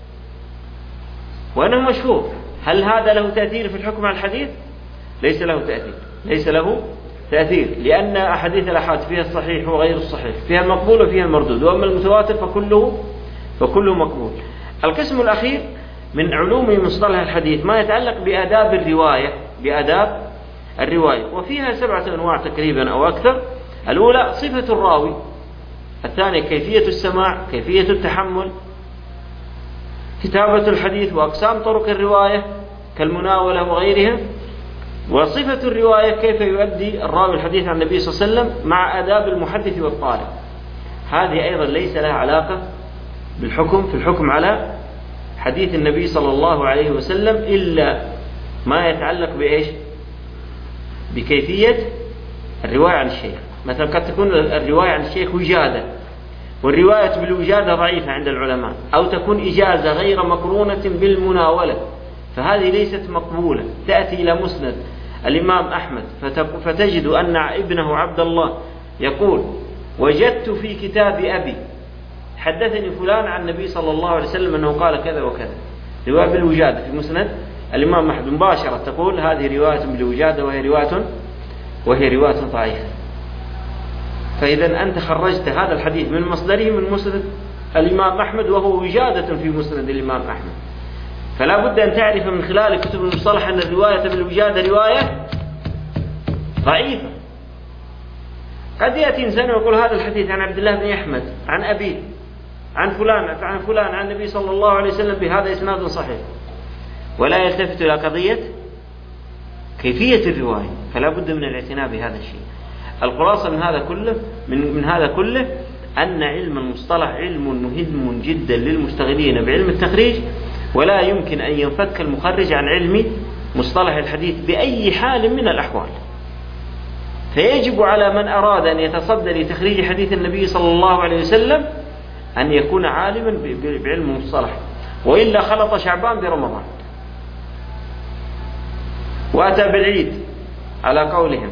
وأنه مشهور. هل هذا له تأثير في الحكم على الحديث؟ ليس له تأثير، لأن أحاديث الأحاد فيها الصحيح وغير الصحيح، فيها المقبول وفيها المردود. وأما المتواتر فكله مقبول. القسم الأخير من علوم مصطلح الحديث ما يتعلق بآداب الرواية، وفيها 7 أنواع تقريبا أو أكثر. الأولى صفة الراوي، الثانية كيفية السماع، كيفية التحمل، كتابة الحديث، وأقسام طرق الرواية كالمناولة وغيرها، وصفة الرواية كيف يؤدي الراوي الحديث عن النبي صلى الله عليه وسلم، مع آداب المحدث والطالب. هذه أيضا ليس لها علاقة في الحكم على حديث النبي صلى الله عليه وسلم، إلا ما يتعلق بإيش؟ بكيفية الرواية عن الشيخ. مثلا قد تكون الرواية عن الشيخ وجادة، والرواية بالوجادة ضعيفة عند العلماء، أو تكون إجازة غير مقرونة بالمناولة، فهذه ليست مقبولة. تأتي إلى مسند الإمام أحمد فتجد أن ابنه عبد الله يقول: وجدت في كتاب أبي حدثني فلان عن النبي صلى الله عليه وسلم أنه قال كذا وكذا. رواية بالوجادة في مسند الإمام أحمد مباشرة تقول هذه رواية بالوجادة وهي رواية ضعيفة. فإذا أنت خرجت هذا الحديث من مصدره من مسند الإمام أحمد، وهو وجادة في مسند الإمام أحمد. فلا بد أن تعرف من خلال كتب المصطلح أن الرواية بالوجادة رواية ضعيفة. قد يأتي إنسان ويقول هذا الحديث عن عبد الله بن أحمد عن أبيه عن فلان عن النبي صلى الله عليه وسلم بهذا إسناد صحيح، ولا يلتفت إلى قضية كيفية الرواية. فلا بد من الاعتناء بهذا الشيء. الخلاصة من هذا كله أن علم المصطلح علم مهم جدا للمشتغلين بعلم التخريج، ولا يمكن أن ينفك المخرج عن علم مصطلح الحديث بأي حال من الأحوال. فيجب على من أراد أن يتصدى لتخريج حديث النبي صلى الله عليه وسلم أن يكون عالما بعلم المصطلح، وإلا خلط شعبان برمضان وأتى بالعيد على قولهم.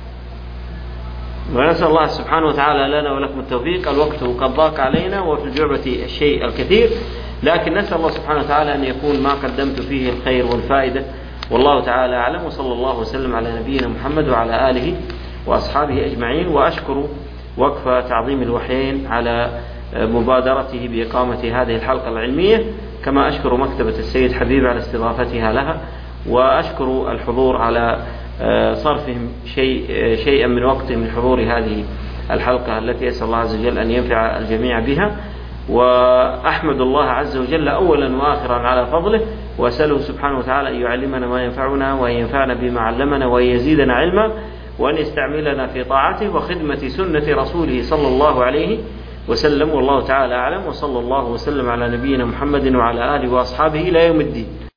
ونسأل الله سبحانه وتعالى لنا ولكم التوفيق. الوقت قد ضاق علينا وفي الجعبة الشيء الكثير، لكن نسأل الله سبحانه وتعالى أن يكون ما قدمت فيه الخير والفائدة، والله تعالى أعلم. وصلى الله وسلم على نبينا محمد وعلى آله وأصحابه أجمعين. وأشكر وقف تعظيم الوحيين على مبادرته بإقامة هذه الحلقة العلمية، كما أشكر مكتبة السيد حبيب على استضافتها لها، وأشكر الحضور على صرفهم شيئا من وقت من حضور هذه الحلقة التي أسأل الله عز وجل أن ينفع الجميع بها. وأحمد الله عز وجل أولا وآخرا على فضله، وأسأله سبحانه وتعالى أن يعلمنا ما ينفعنا، وأن ينفعنا بما علمنا، وأن يزيدنا علما، وأن يستعملنا في طاعته وخدمة سنة رسوله صلى الله عليه وسلم. والله تعالى أعلم، وصلى الله وسلم على نبينا محمد وعلى آله وأصحابه إلى يوم الدين.